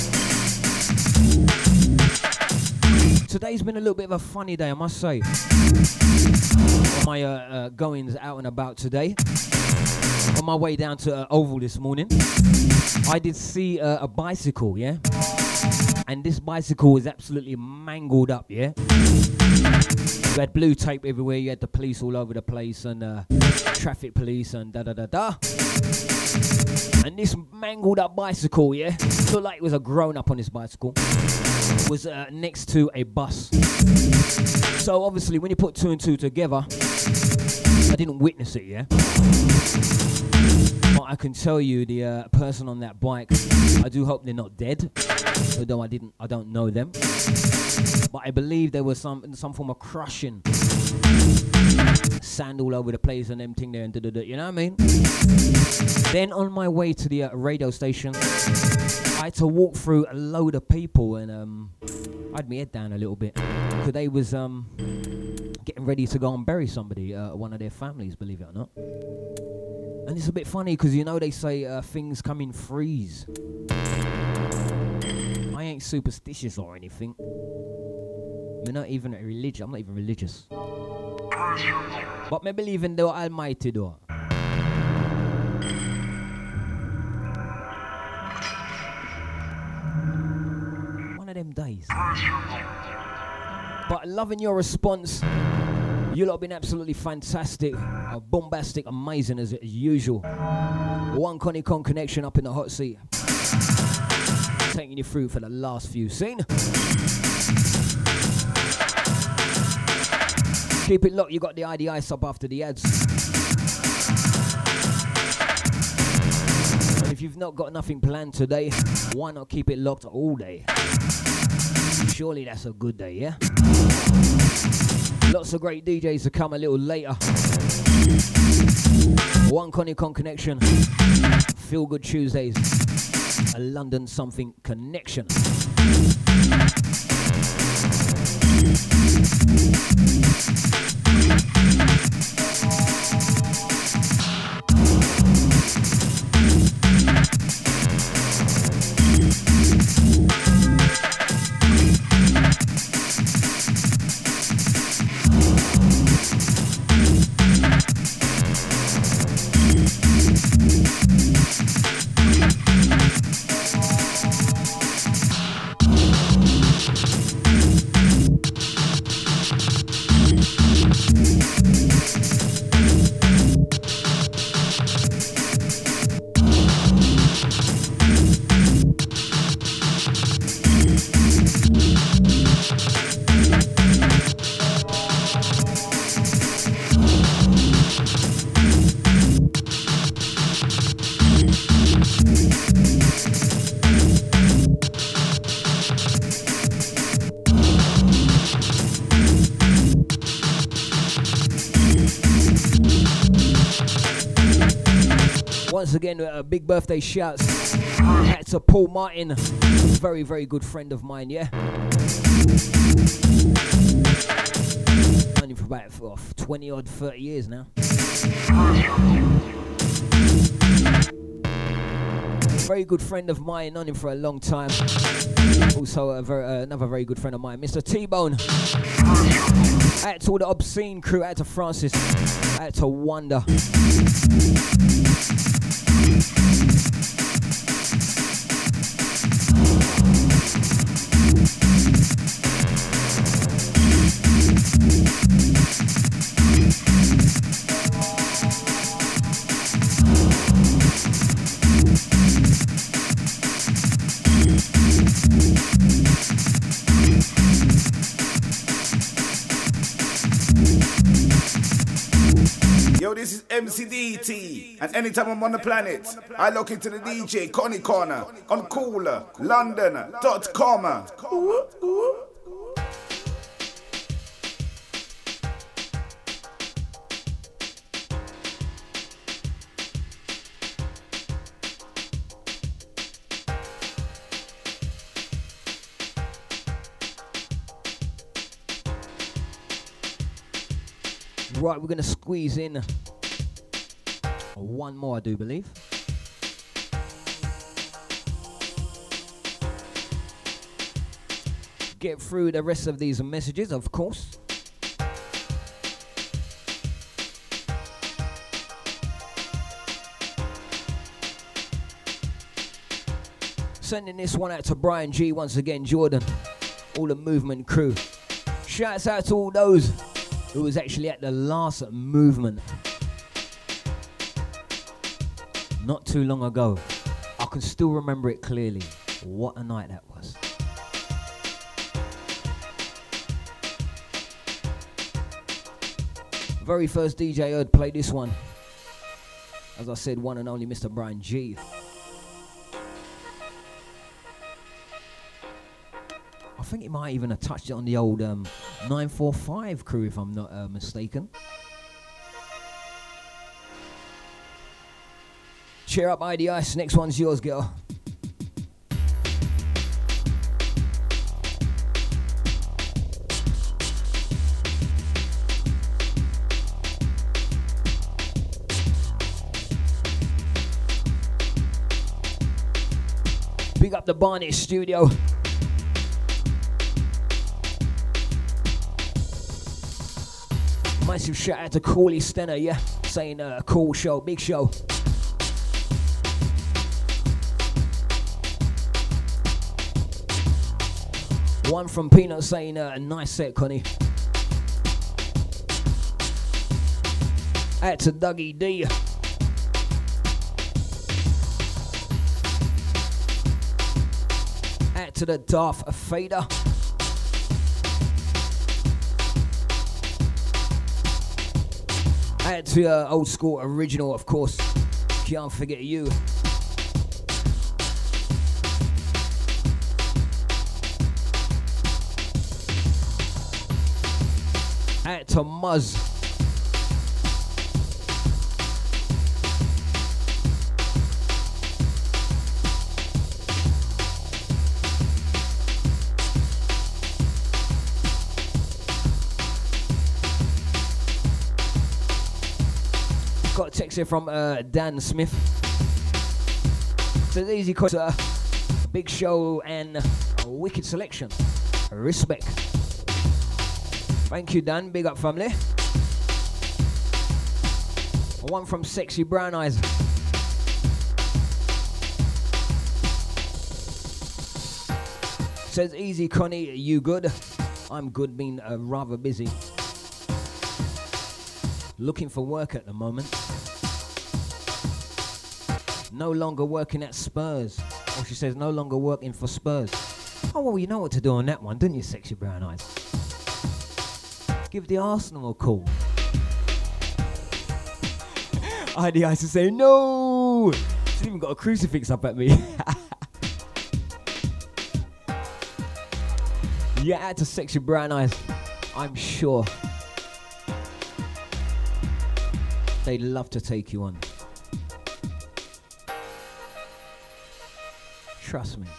Today's been a little bit of a funny day, I must say. My goings out and about today. On my way down to Oval this morning, I did see a bicycle, yeah? And this bicycle was absolutely mangled up, yeah? You had blue tape everywhere, you had the police all over the place, and traffic police and da-da-da-da. And this mangled up bicycle, yeah? Looked like it was a grown-up on this bicycle. Was next to a bus. So obviously when you put two and two together, I didn't witness it, yeah? But I can tell you the person on that bike, I do hope they're not dead, although I don't know them. But I believe there was some form of crushing. Sand all over the place and them thing there and da-da-da, you know what I mean? Then on my way to the radio station, I had to walk through a load of people and I had my head down a little bit because they was getting ready to go and bury somebody, one of their families, believe it or not. And it's a bit funny because you know they say things come in threes. I ain't superstitious or anything. I'm not even religious. I'm not even religious. But I believe in the Almighty though. One of them days. But loving your response. You lot have been absolutely fantastic, bombastic, amazing as usual. One Connie Con connection up in the hot seat. Taking you through for the last few. Seen? Keep it locked, you got the IDI sub after the ads. And if you've not got nothing planned today, why not keep it locked all day? Surely that's a good day, yeah? Lots of great DJs to come a little later. One Connie Con connection. Feel Good Tuesdays. A London something connection. Once again, big birthday shouts out to Paul Martin, a very, very good friend of mine, yeah? Known him for about 20 odd, 30 years now. Very good friend of mine, known him for a long time. Also another very good friend of mine, Mr. T-Bone. Out to all the Obscene crew, out to Francis, out to Wonder. Yo, this is MCDT, and anytime I'm on the planet, I look into the DJ Connie Corner on coolerlondon.com. Right, we're going to squeeze in one more, I do believe. Get through the rest of these messages, of course. Sending this one out to Brian G once again, Jordan, all the movement crew. Shouts out to all those who was actually at the last movement not too long ago. I can still remember it clearly. What a night that was. Very first DJ I heard play this one. As I said, one and only Mr. Brian G. I think he might even have touched it on the old 945 crew, if I'm not mistaken. Cheer up, ID Ice. Next one's yours, girl. Big up the Barnet studio. Massive shout out to Cooley Stenner, yeah? Saying cool show, big show. One from Peanut saying a nice set, Connie. Out to Dougie D. Out to the Darth Fader. Out to old school original, of course. Can't forget you. Out to Muzz. Got a text here from Dan Smith. Says easy cut, big show and a wicked selection. Respect. Thank you, Dan. Big up, family. One from Sexy Brown Eyes. Says easy, Connie. You good? I'm good. Been rather busy. Looking for work at the moment. No longer working at Spurs. Or she says no longer working for Spurs. Oh, well, you know what to do on that one, don't you, Sexy Brown Eyes? Give the Arsenal a call. ID Ice to say no. She's even got a crucifix up at me. Yeah, add to Sexy Brown Eyes. I'm sure they'd love to take you on. Trust me.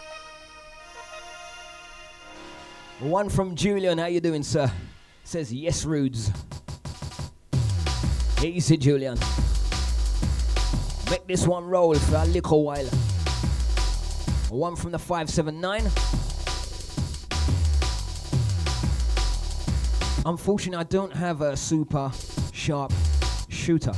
One from Julian. How you doing, sir? Says yes, Rudes. Easy, Julian. Make this one roll for a little while. One from the 579. Unfortunately, I don't have a super sharp shooter.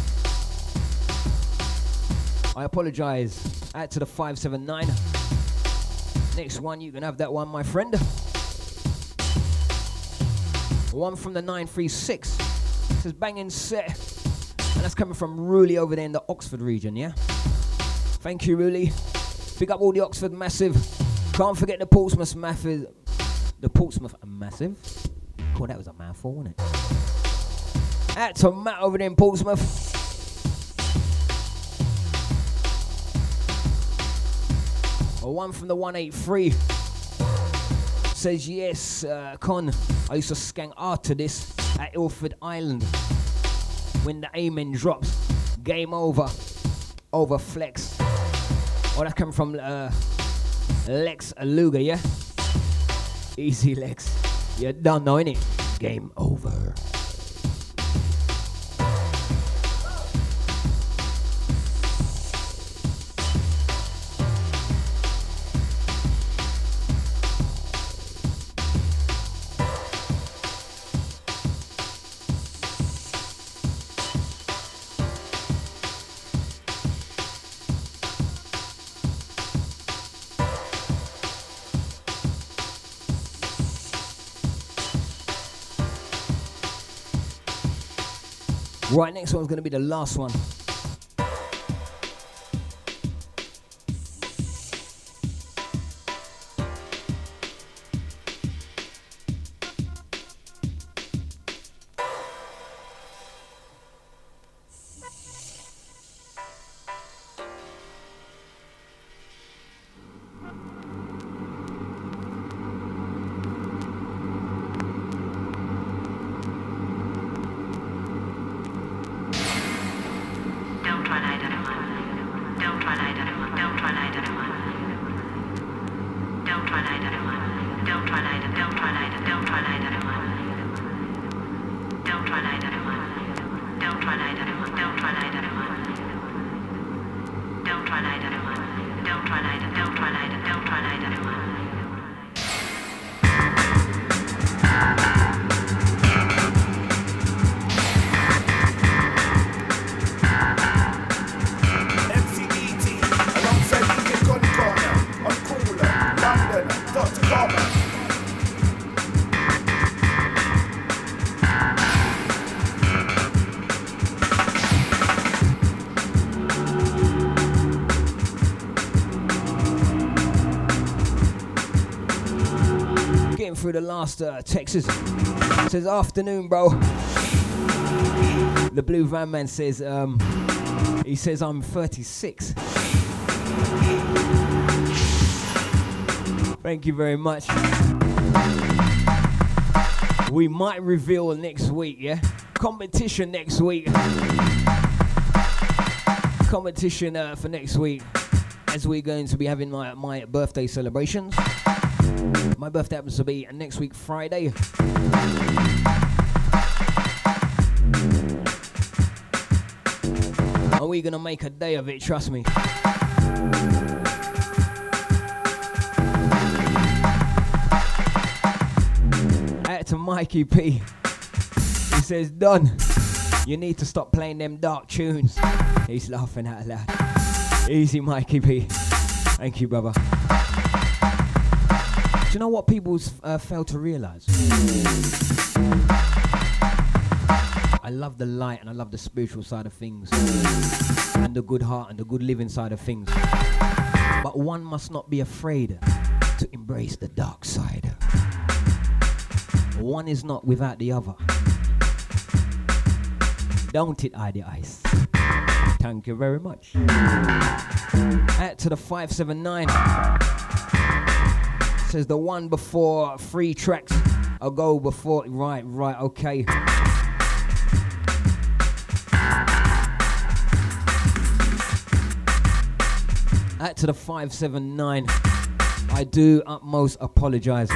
I apologize. Add to the 579. Next one, you can have that one, my friend. One from the 936. Says banging set. And that's coming from Ruli over there in the Oxford region, yeah? Thank you, Ruli. Pick up all the Oxford massive. Can't forget the Portsmouth massive. The Portsmouth massive. Oh, that was a mouthful, wasn't it? Out to Matt over there in Portsmouth. One from the 183. Says yes, Con. I used to skank art to this at Ilford Island. When the Amen drops, game over. Over Flex. Oh, that's coming from Lex Luger, yeah? Easy, Lex. You're done now, innit? Game over. Right, next one's gonna be the last one. Through the last Texas. Says afternoon, bro. The blue van man says he says I'm 36. Thank you very much. We might reveal next week, yeah? Competition next week. Competition for next week, as we're going to be having my birthday celebrations. My birthday happens to be next week, Friday. And we're gonna make a day of it, trust me. Out to Mikey P. He says, Don, you need to stop playing them dark tunes. He's laughing out loud. Easy, Mikey P. Thank you, brother. Do you know what people fail to realise? I love the light and I love the spiritual side of things. And the good heart and the good living side of things. But one must not be afraid to embrace the dark side. One is not without the other. Don't it, Eye the Ice? Thank you very much. Out to the 579. Says the one before 3 tracks ago before. Right, okay. Out to the 579. I do utmost apologise,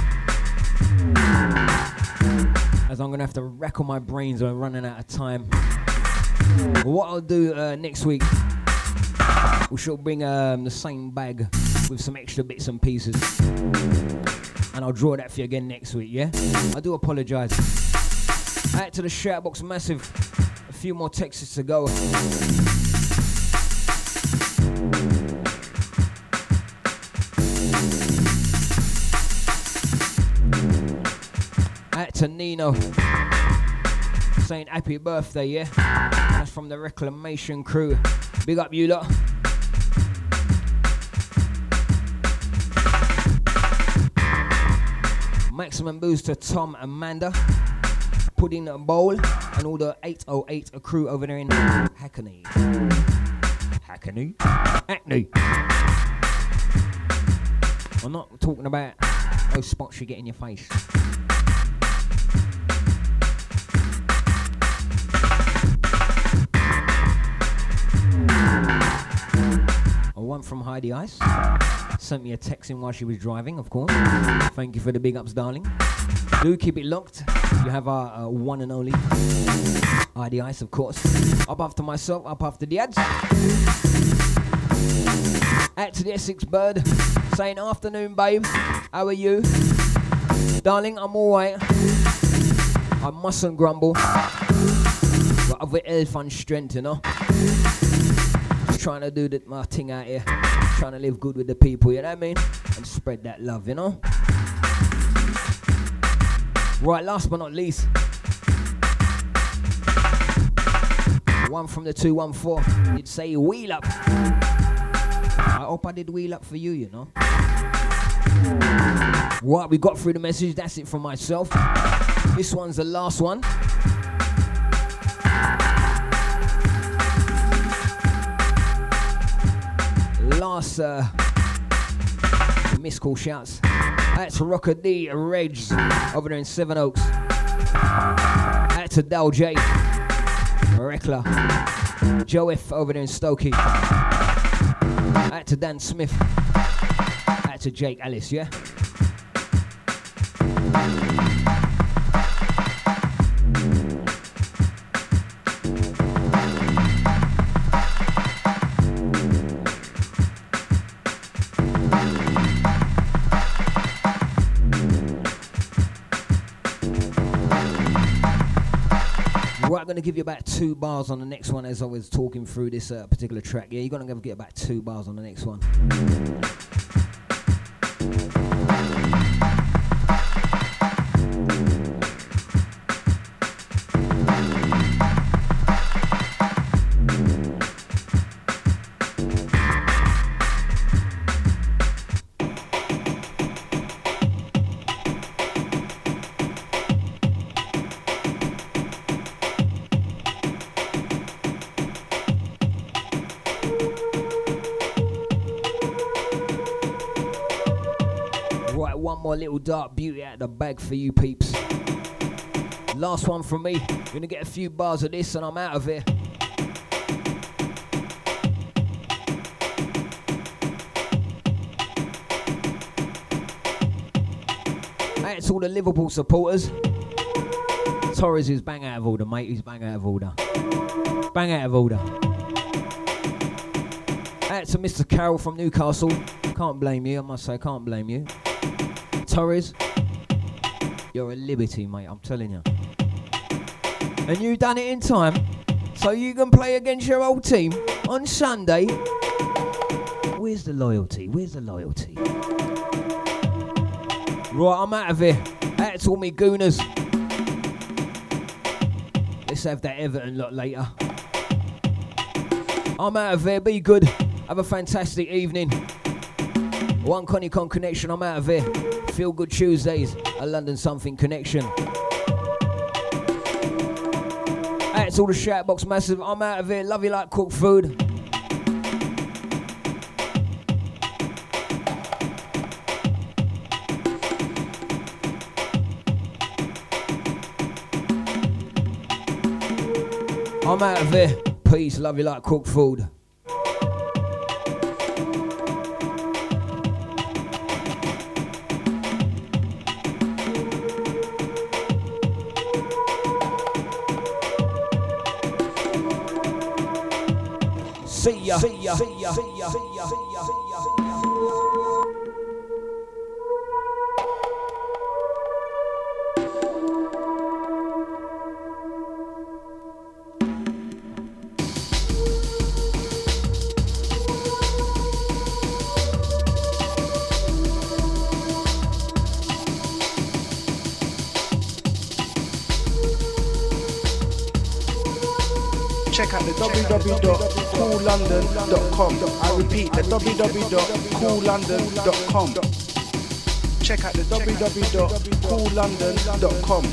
as I'm gonna have to rack on my brains. I'm running out of time. What I'll do next week, we shall bring the same bag with some extra bits and pieces, and I'll draw that for you again next week, yeah? I do apologise. Out to the shoutbox massive. A few more texts to go. Out to Nino. Saying happy birthday, yeah? That's from the Reclamation crew. Big up you lot. Maximum boost to Tom, Amanda, Pudding Bowl, and all the 808 crew over there in Hackney. Hackney? I'm not talking about those spots you get in your face. One from Heidi Ice. Sent me a text in while she was driving, of course. Thank you for the big ups, darling. Do keep it locked. You have our one and only Heidi Ice, of course. Up after myself, up after the ads. Out to the Essex Bird. Saying afternoon, babe. How are you? Darling, I'm alright. I mustn't grumble. But I've got health and strength, you know. Trying to do my thing out here, trying to live good with the people, you know what I mean, and spread that love, you know. Right, last but not least, One from the 214. You'd say wheel up. I hope I did wheel up for you, you know. Right, we got through the message. That's it from myself. This one's the last one. Last missed call shouts. That's Rocker D, Regs over there in Seven Oaks. That's to Dal J, Rekla, Joe F over there in Stokey. That's to Dan Smith. That's to Jake Ellis, yeah? I'm going to give you about 2 bars on the next one as I was talking through this particular track. Yeah, you're going to get about 2 bars on the next one. More little dark beauty out of the bag for you peeps. Last one from me. Gonna get a few bars of this and I'm out of here. Hey, it's all the Liverpool supporters. Torres is bang out of order, mate. He's bang out of order. Bang out of order. Hey, to Mr. Carroll from Newcastle. Can't blame you, I must say, can't blame you. Torres, you're a liberty, mate, I'm telling you. And you done it in time, so you can play against your old team on Sunday. Where's the loyalty? Where's the loyalty? Right, I'm out of here. Out to all me gooners. Let's have that Everton lot later. I'm out of here, be good. Have a fantastic evening. One Connie Con connection, I'm out of here. Feel Good Tuesdays, a London Something connection. Hey, it's all the Shoutbox Massive. I'm out of here. Love you like cooked food. I'm out of here. Peace. Love you like cooked food. See ya. See ya. See ya. See ya. See ya. See ya. Check out the www.coollondon.com. I repeat, the www.coollondon.com. Check out the www.coollondon.com.